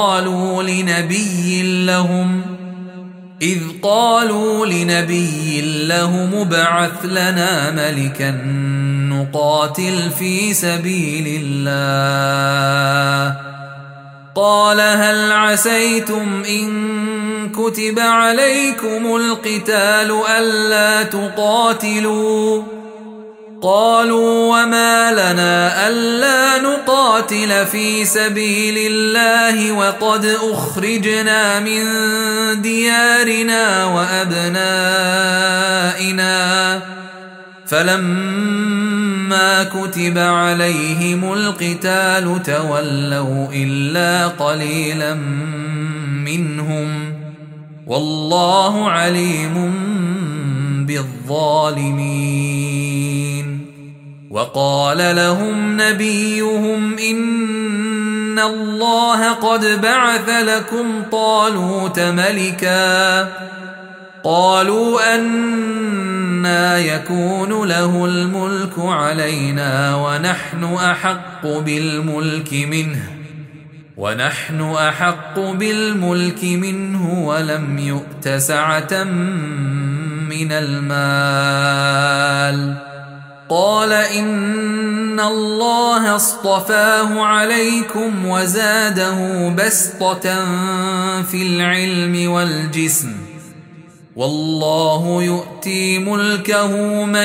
قالوا لنبي لهم ابعث لنا ملكا نقاتل في سبيل الله قال هل عسيتم إن كتب عليكم القتال ألا تقاتلوا قالوا وما لنا ألا نقاتل في سبيل الله وقد أخرجنا من ديارنا وأبنائنا فلما كتب عليهم القتال تولوا إلا قليلا منهم والله عليم بالظالمين. وقال لهم نبيهم إن الله قد بعث لكم طالوت ملكا قالوا أنى يكون له الملك علينا ونحن أحق بالملك منه ولم يؤت سعة من المال. قال إن الله اصطفاه عليكم وزاده بسطة في العلم والجسم، والله يؤتي ملكه من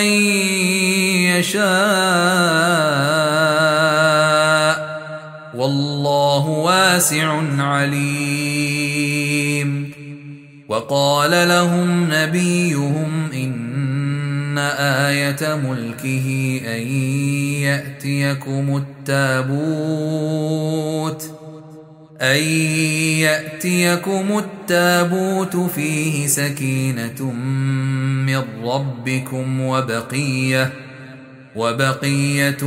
يشاء والله واسع عليم. وقال لهم نبيهم إن آية ملكه أن يأتيكم التابوت فيه سكينة من ربكم وبقية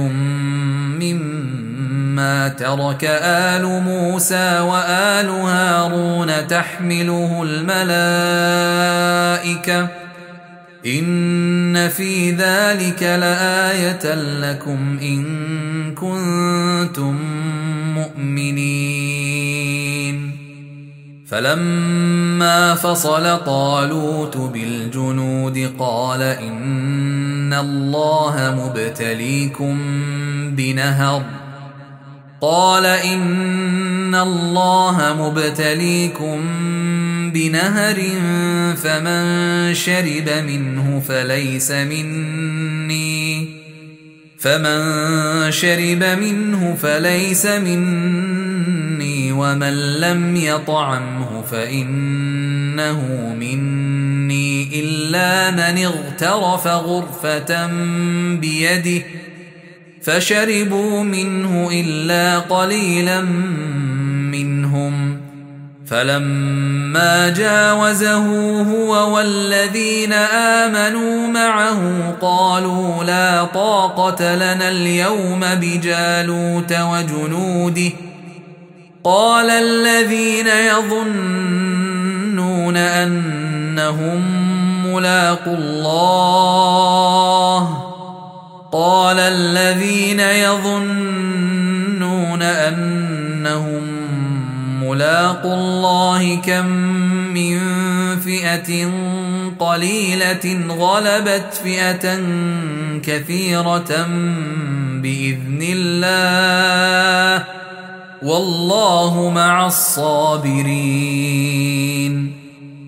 مما ترك آل موسى وآل هارون تحمله الملائكة إن في ذلك لآية لكم إن كنتم مؤمنين. فلما فصل طالوت بالجنود قال إن الله مبتليكم بنهر فمن شرب منه فليس مني ومن لم يطعمه فإنه مني إلا من اغترف غرفة بيده فشربوا منه إلا قليلا منهم. فلما جاوزه هو والذين آمنوا معه قالوا لا طاقة لنا اليوم بجالوت وجنوده. قال الذين يظنون أنهم ملاقو الله كم من فئة قليلة غلبت فئة كثيرة بإذن الله والله مع الصابرين.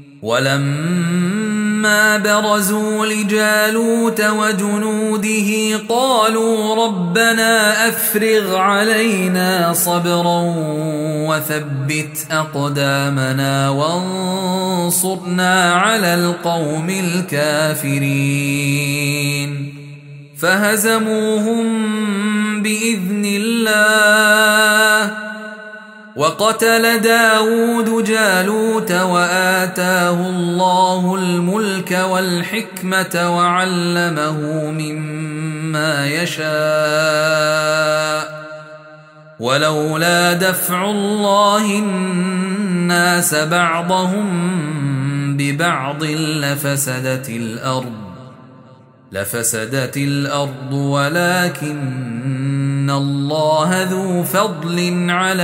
ولما برزوا لجالوت وجنوده قالوا ربنا أفرغ علينا صبرا وثبت أقدامنا وانصرنا على القوم الكافرين. فهزموهم بإذن الله. وقتل داود جالوت وآتاه الله الملك والحكمة وعلمه مما يشاء ولولا دفع الله الناس بعضهم ببعض لفسدت الأرض ولكن الله ذو فضل على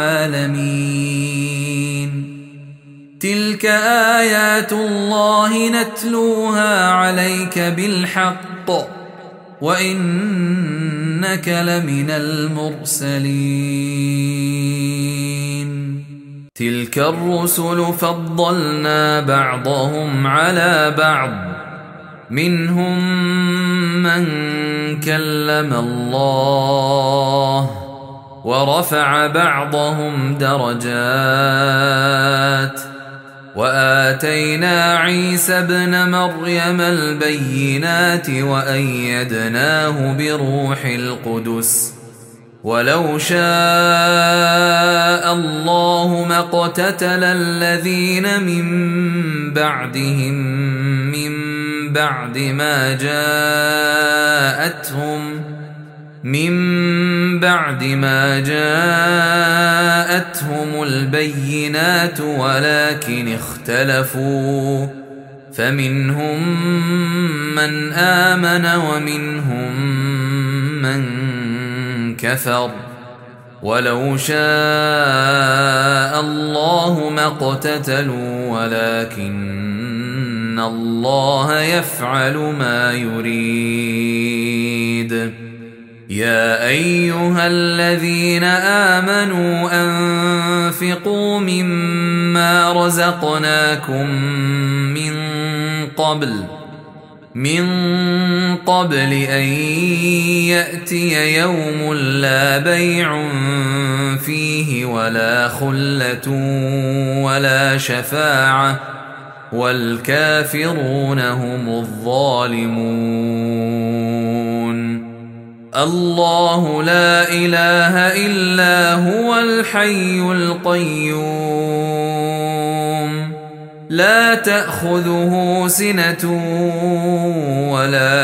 العالمين. تلك آيات الله نتلوها عليك بالحق وإنك لمن المرسلين. تلك الرسل فضلنا بعضهم على بعض منهم من كلم الله ورفع بعضهم درجات وآتينا عيسى ابن مريم البينات وأيدناه بروح القدس ولو شاء الله ما اقتتل الذين من بعدهم من بعد ما جاءتهم البينات ولكن فمنهم من آمن ومنهم من كفر ولو شاء الله ما اقتتلوا ولكن الله يفعل ما يريد يا أيها الذين آمنوا أنفقوا مما رزقناكم من قبل أن يأتي يوم لا بيع فيه ولا خلة ولا شفاعة والكافرون هم الظالمون الله لا إله إلا هو الحي القيوم لا تأخذه سنة ولا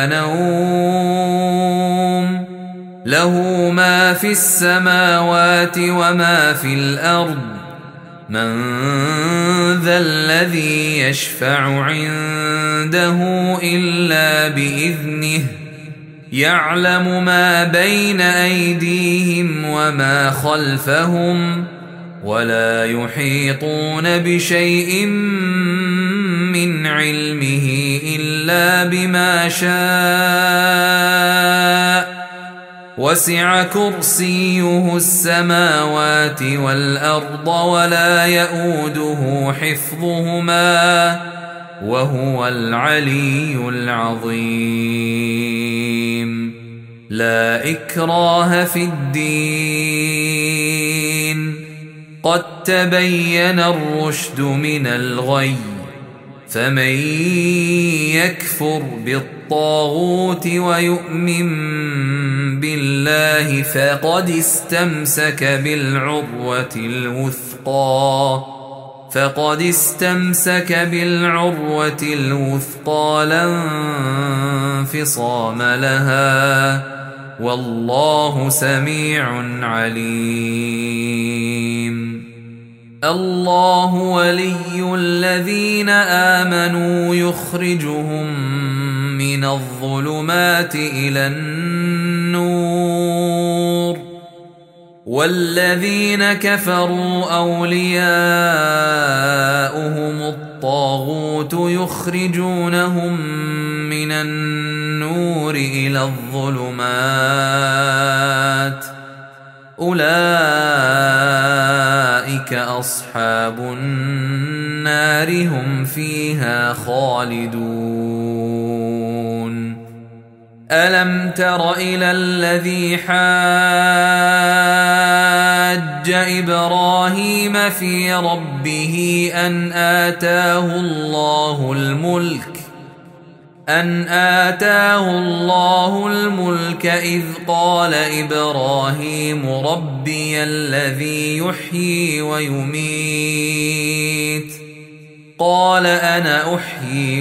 نوم له ما في السماوات وما في الأرض من ذا الذي يشفع عنده إلا بإذنه يعلم ما بين أيديهم وما خلفهم ولا يحيطون بشيء من علمه إلا بما شاء وسع كرسيه السماوات والأرض ولا يؤوده حفظهما وهو العلي العظيم لا إكراه في الدين قد تبين الرشد من الغي فمن يكفر بالطاغوت ويؤمن بالله فقد استمسك بالعروة الوثقى لا انفصام لها والله سميع عليم الله ولي الذين آمنوا يخرجهم من الظلمات إلى النور والذين كفروا أولياؤهم الطاغوت يخرجونهم من النور إلى الظلمات أولئك أصحاب النار هم فيها خالدون ألم تر إلى الذي حاج إبراهيم في ربه أن آتاه الله الملك إذ قال إبراهيم ربي الذي يحيي ويميت قال أنا أحيي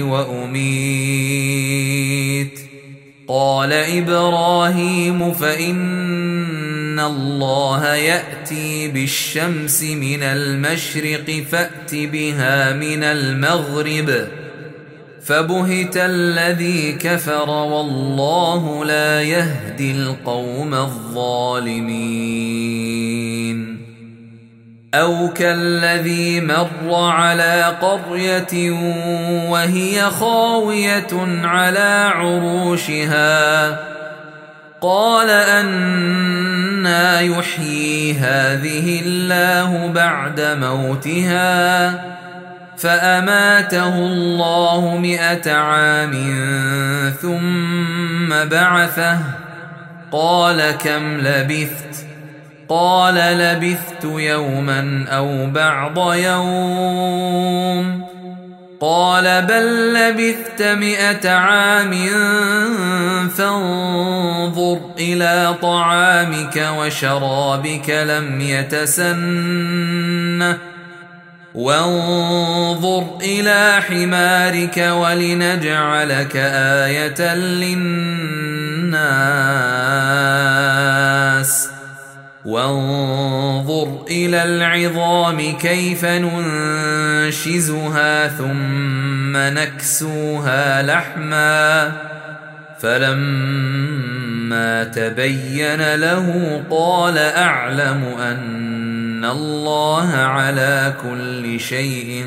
وأميت قال إبراهيم فإن الله يأتي بالشمس من المشرق فأت بها من المغرب فبهت الذي كفر والله لا يهدي القوم الظالمين أو كالذي مر على قرية وهي خاوية على عروشها قال أنى يحيي هذه الله بعد موتها فأماته الله 100 عام ثم بعثه قال كم لبثت قال لبثت يوما أو بعض يوم قال بل لبثت 100 عام فانظر إلى طعامك وشرابك لم يتسنه وانظر إلى حمارك ولنجعلك آية للناس وانظر إلى العظام كيف ننشزها ثم نكسوها لحما فلما تبين له قال أعلم أن الله على كل شيء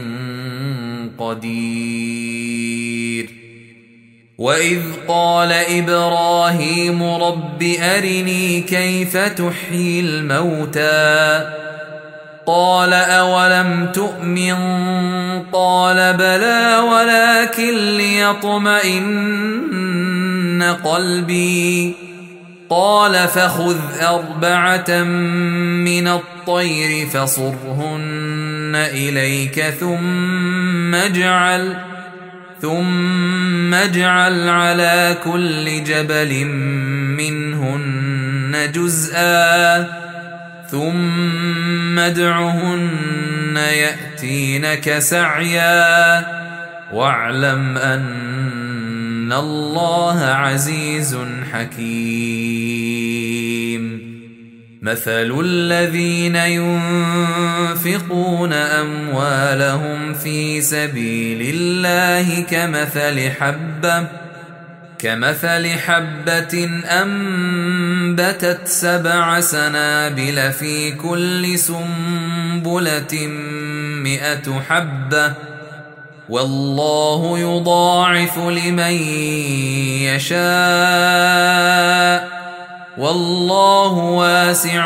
قدير. وإذ قال إبراهيم رب أرني كيف تحيي الموتى قال أولم تؤمن قال بلى ولكن ليطمئن قلبي قال فخذ 4 من الطير فصرهن إليك ثم اجعل على كل جبل منهن جزءا ثم ادعهن يأتينك سعيا واعلم أن الله عزيز حكيم. مثل الذين ينفقون أموالهم في سبيل الله كمثل حبة أنبتت 7 سنابل في كل سنبلة 100 حبة والله يضاعف لمن يشاء والله واسع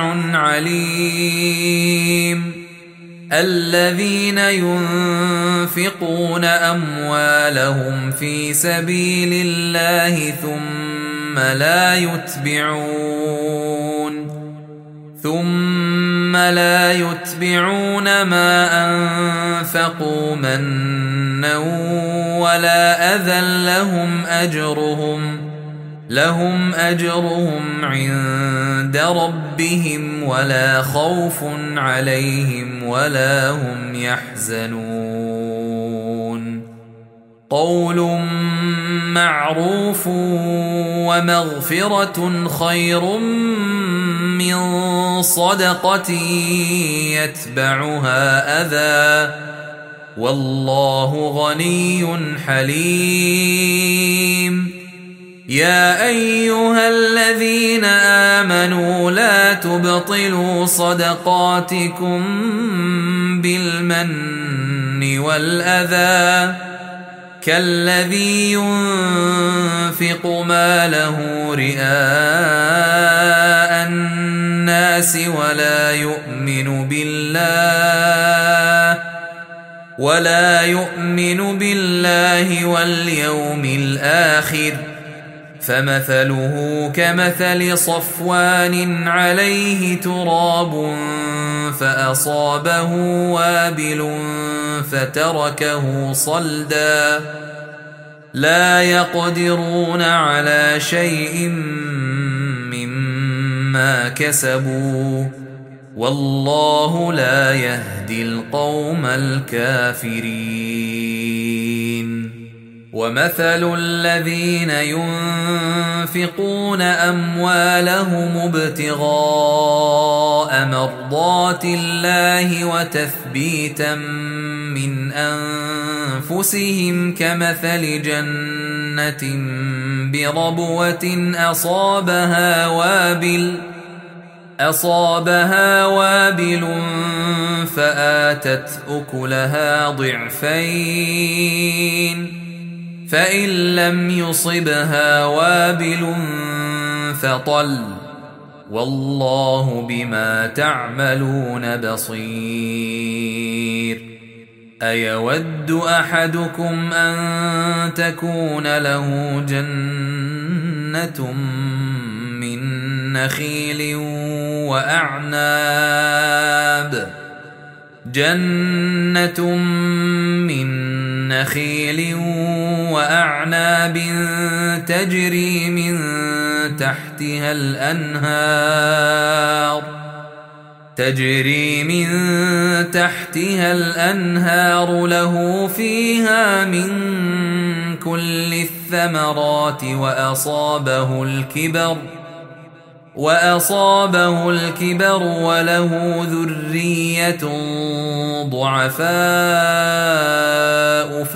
عليم. الذين ينفقون أموالهم في سبيل الله ثم لا يتبعون ما أنفقوا منا ولا أذى لهم أجرهم عند ربهم ولا خوف عليهم ولا هم يحزنون. قول معروف ومغفرة خير من صدقة يتبعها أذى والله غني حليم. يا أيها الذين آمنوا لا تبطلوا صدقاتكم بالمن والأذى كالذي ينفق ماله رئاء الناس ولا يؤمن بالله واليوم الآخر فمثله كمثل صفوان عليه تراب فأصابه وابل فتركه صلدا لا يقدرون على شيء مما كسبوا والله لا يهدي القوم الكافرين. ومثل الذين ينفقون أموالهم ابتغاء مرضات الله وتثبيتا من أنفسهم كمثل جنة بربوة أصابها وابل فآتت أكلها ضعفين فإن لم يصبها وابل فطل والله بما تعملون بصير. أيود أحدكم أن تكون له جنة من نخيل وأعناب تجري من تحتها الأنهار له فيها من كل الثمرات وأصابه الكبر وله ذرية ضعفاء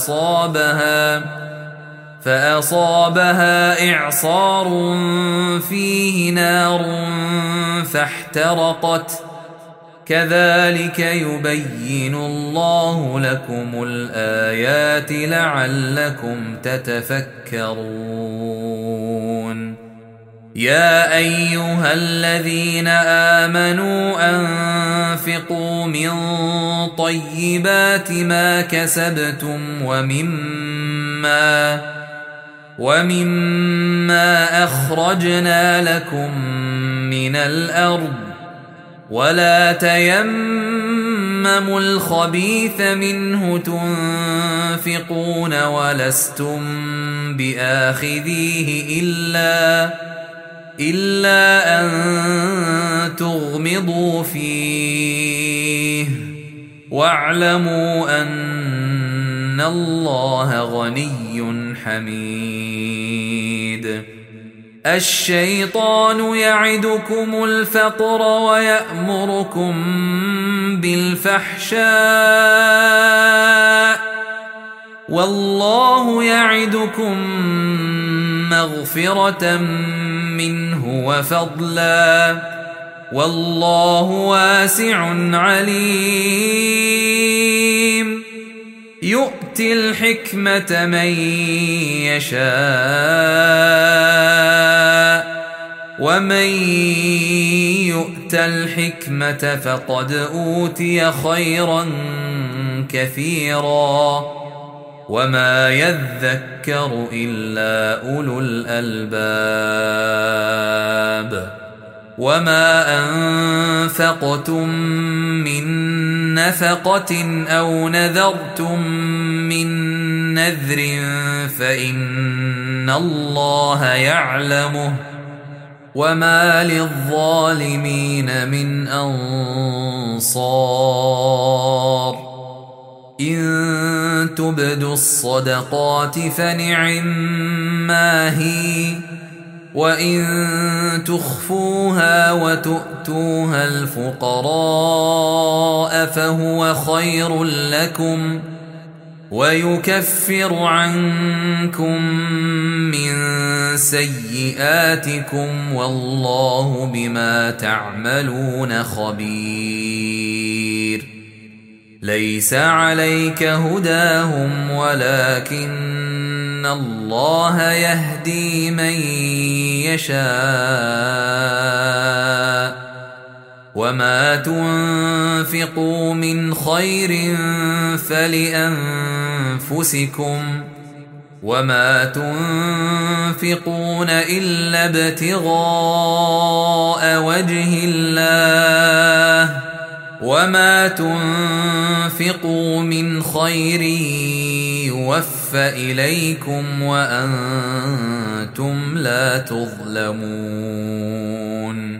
فأصابها إعصار فيه نار فاحترقت كذلك يبين الله لكم الآيات لعلكم تتفكرون يا أيها الذين آمنوا أنفقوا من طيبات ما كسبتم ومما أخرجنا لكم من الأرض ولا تيمموا الخبيث منه تنفقون ولستم بآخذيه إلا أن تغمضوا فيه واعلموا أن الله غني حميد الشيطان يعدكم الفقر ويأمركم بالفحشاء والله يعدكم مغفرة منه وفضلا والله واسع عليم يؤتي الحكمة من يشاء ومن يؤت الحكمة فقد أوتي خيرا كثيرا وما يذكر إلا أولو الألباب وما أنفقتم من نفقة أو نذرتم من نذر فإن الله يعلمه وما للظالمين من أنصار إن تبدوا الصدقات فنعما هي وإن تخفوها وتؤتوها الفقراء فهو خير لكم ويكفر عنكم من سيئاتكم والله بما تعملون خبير ليس عليك هداهم ولكن الله يهدي من يشاء وما تنفقوا من خير فلأنفسكم وما تنفقون إلا ابتغاء وجه الله وما تنفقوا من خير يوفى إليكم وأنتم لا تظلمون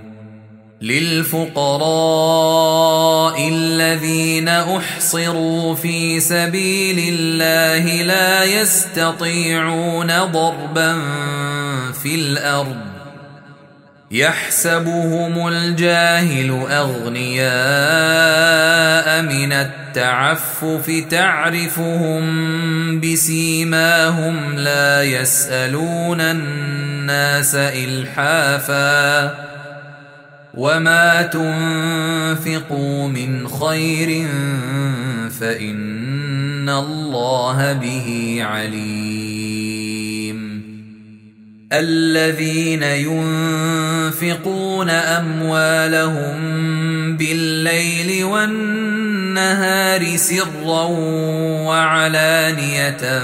للفقراء الذين أحصروا في سبيل الله لا يستطيعون ضربا في الأرض يحسبهم الجاهل أغنياء من التعفف تعرفهم بسيماهم لا يسألون الناس إلحافا وما تنفقوا من خير فإن الله به عليم الذين ينفقون أموالهم بالليل والنهار سرا وعلانية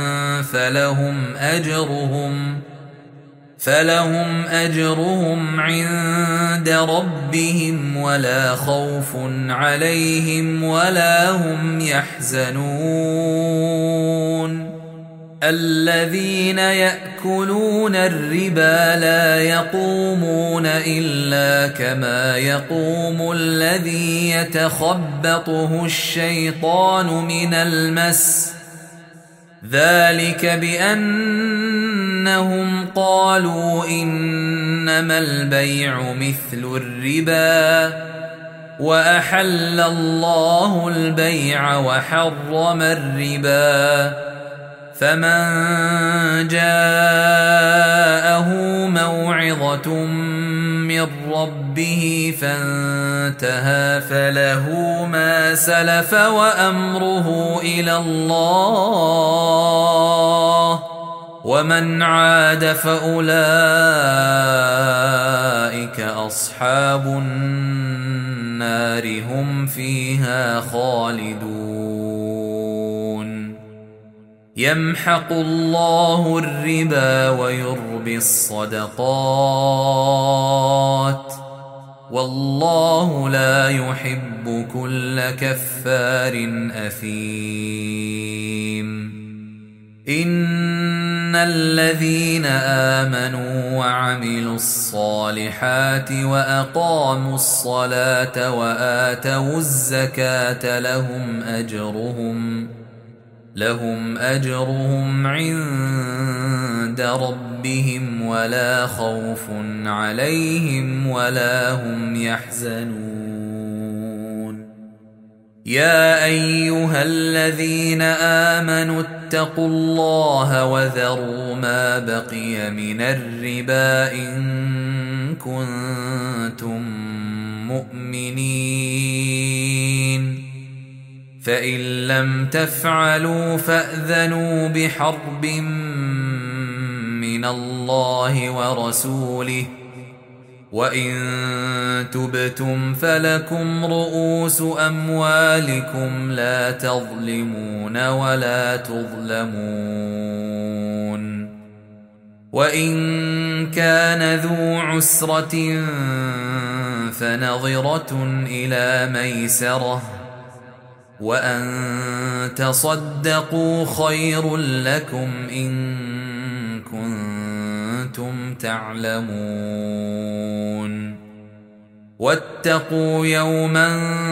فلهم أجرهم عند ربهم ولا خوف عليهم ولا هم يحزنون الذين يأكلون الربا لا يقومون إلا كما يقوم الذي يتخبطه الشيطان من المس ذلك بأن إنهم قالوا إنما البيع مثل الربا وأحل الله البيع وحرم الربا فمن جاءه موعظة من ربه فانتهى فله ما سلف وأمره إلى الله ومن عاد فأولئك أصحاب النار هم فيها خالدون يمحق الله الربا ويربي الصدقات والله لا يحب كل كفار أثيم إن الذين آمنوا وعملوا الصالحات وأقاموا الصلاة وآتوا الزكاة لهم أجرهم عند ربهم ولا خوف عليهم ولا هم يحزنون يا أيها الذين آمنوا اتقوا الله وذروا ما بقي من الربا إن كنتم مؤمنين فإن لم تفعلوا فأذنوا بحرب من الله ورسوله وإن تبتم فلكم رؤوس أموالكم لا تظلمون ولا تظلمون وإن كان ذو عسرة فنظرة إلى ميسرة وأن تصدقوا خير لكم إن كنتم تعلمون واتقوا يوما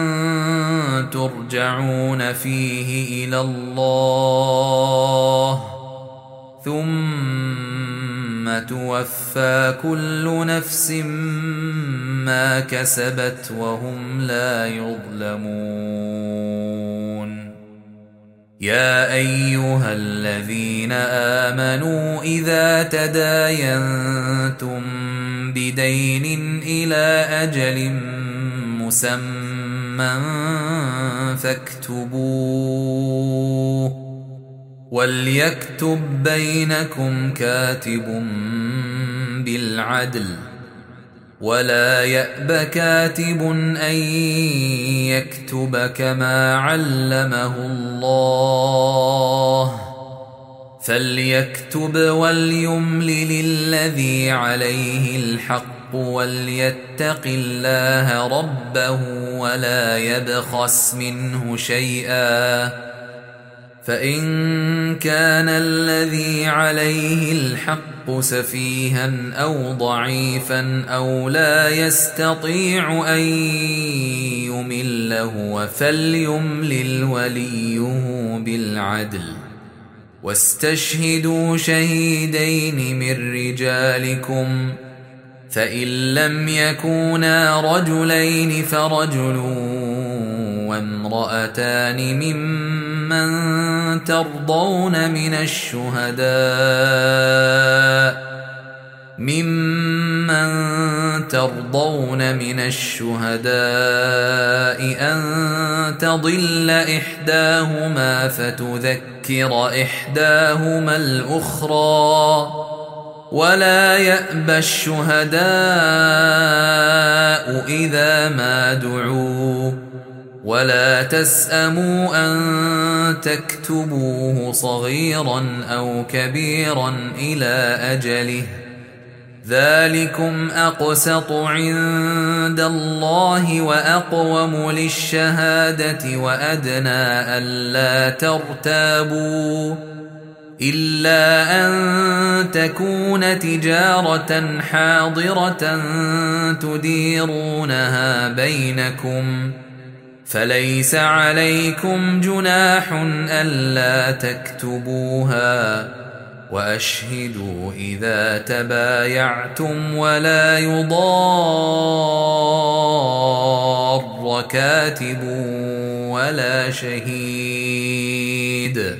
ترجعون فيه إلى الله ثم توفى كل نفس ما كسبت وهم لا يظلمون يا أيها الذين آمنوا إذا تداينتم بدين إلى أجل مسمى فاكتبوه وليكتب بينكم كاتب بالعدل ولا يأب كاتب أن يكتب كما علمه الله فليكتب وليملل الذي عليه الحق وليتق الله ربه ولا يبخس منه شيئا فإن كان الذي عليه الحق سفيها أو ضعيفا أو لا يستطيع أن يمل هو فليملل وليه بالعدل واستشهدوا شهيدين من رجالكم فإن لم يكونا رجلين فرجل وامرأتان ممن ترضون من الشهداء أن تضل إحداهما فتذكر إحداهما الأخرى ولا يأبى الشهداء إذا ما دعوا ولا تسأموا أن تكتبوه صغيرا أو كبيرا إلى أجله ذلكم أقسط عند الله وأقوم للشهادة وأدنى ألا ترتابوا إلا أن تكون تجارة حاضرة تديرونها بينكم فليس عليكم جناح ألا تكتبوها وأشهدوا إذا تبايعتم ولا يضار كاتب ولا شهيد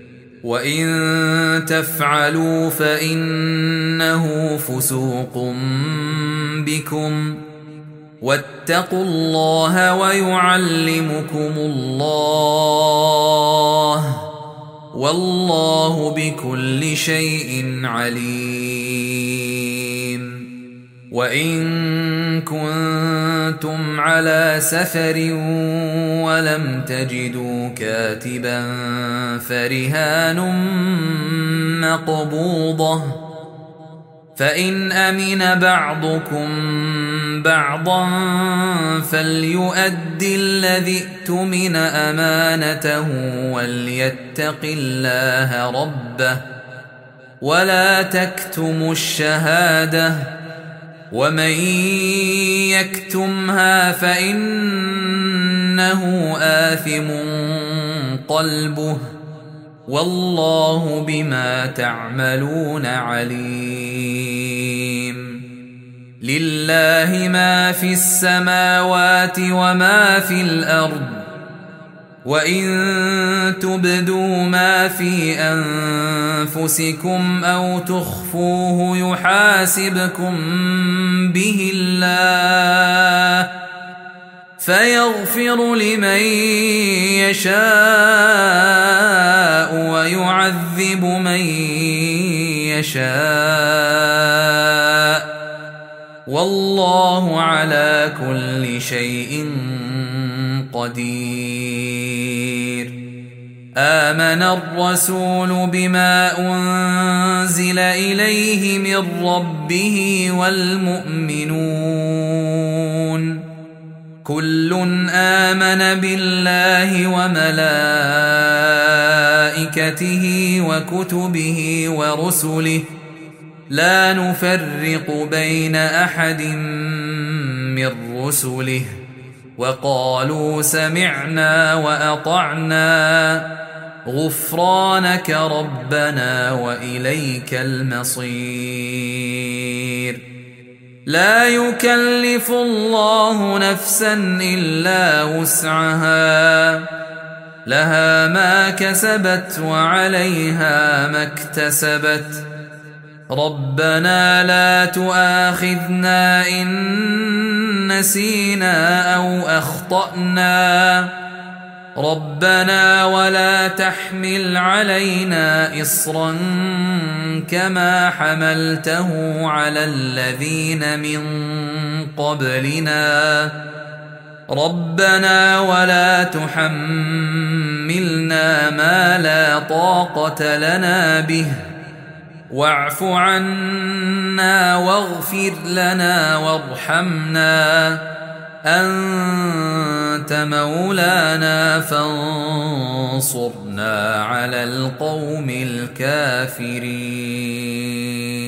وإن تفعلوا فإنه فسوق بكم واتقوا الله ويعلمكم الله والله بكل شيء عليم. وإن كنتم على سفر ولم تجدوا كاتبا فرهان مقبوضة فإن أمن بعضكم بعضا فليؤد الذي اؤتمن أمانته وليتق الله ربه ولا تكتموا الشهادة ومن يكتمها فإنه آثم قلبه والله بما تعملون عليم. لله ما في السماوات وما في الأرض وإن تبدوا ما في أنفسكم أو تخفوه يحاسبكم به الله فيغفر لمن يشاء ويعذب من يشاء والله على كل شيء قدير. آمن الرسول بما أنزل إليه من ربه والمؤمنون كل آمن بالله وملائكته وكتبه ورسله لا نفرق بين أحد من رسله وقالوا سمعنا وأطعنا غفرانك ربنا وإليك المصير. لا يكلف الله نفسا إلا وسعها لها ما كسبت وعليها ما اكتسبت ربنا لا تؤاخذنا إن نسينا أو أخطأنا ربنا ولا تحمل علينا إصرا كما حملته على الذين من قبلنا ربنا ولا تحملنا ما لا طاقة لنا به واعف عنا واغفر لنا وارحمنا أنت مولانا فانصرنا على القوم الكافرين.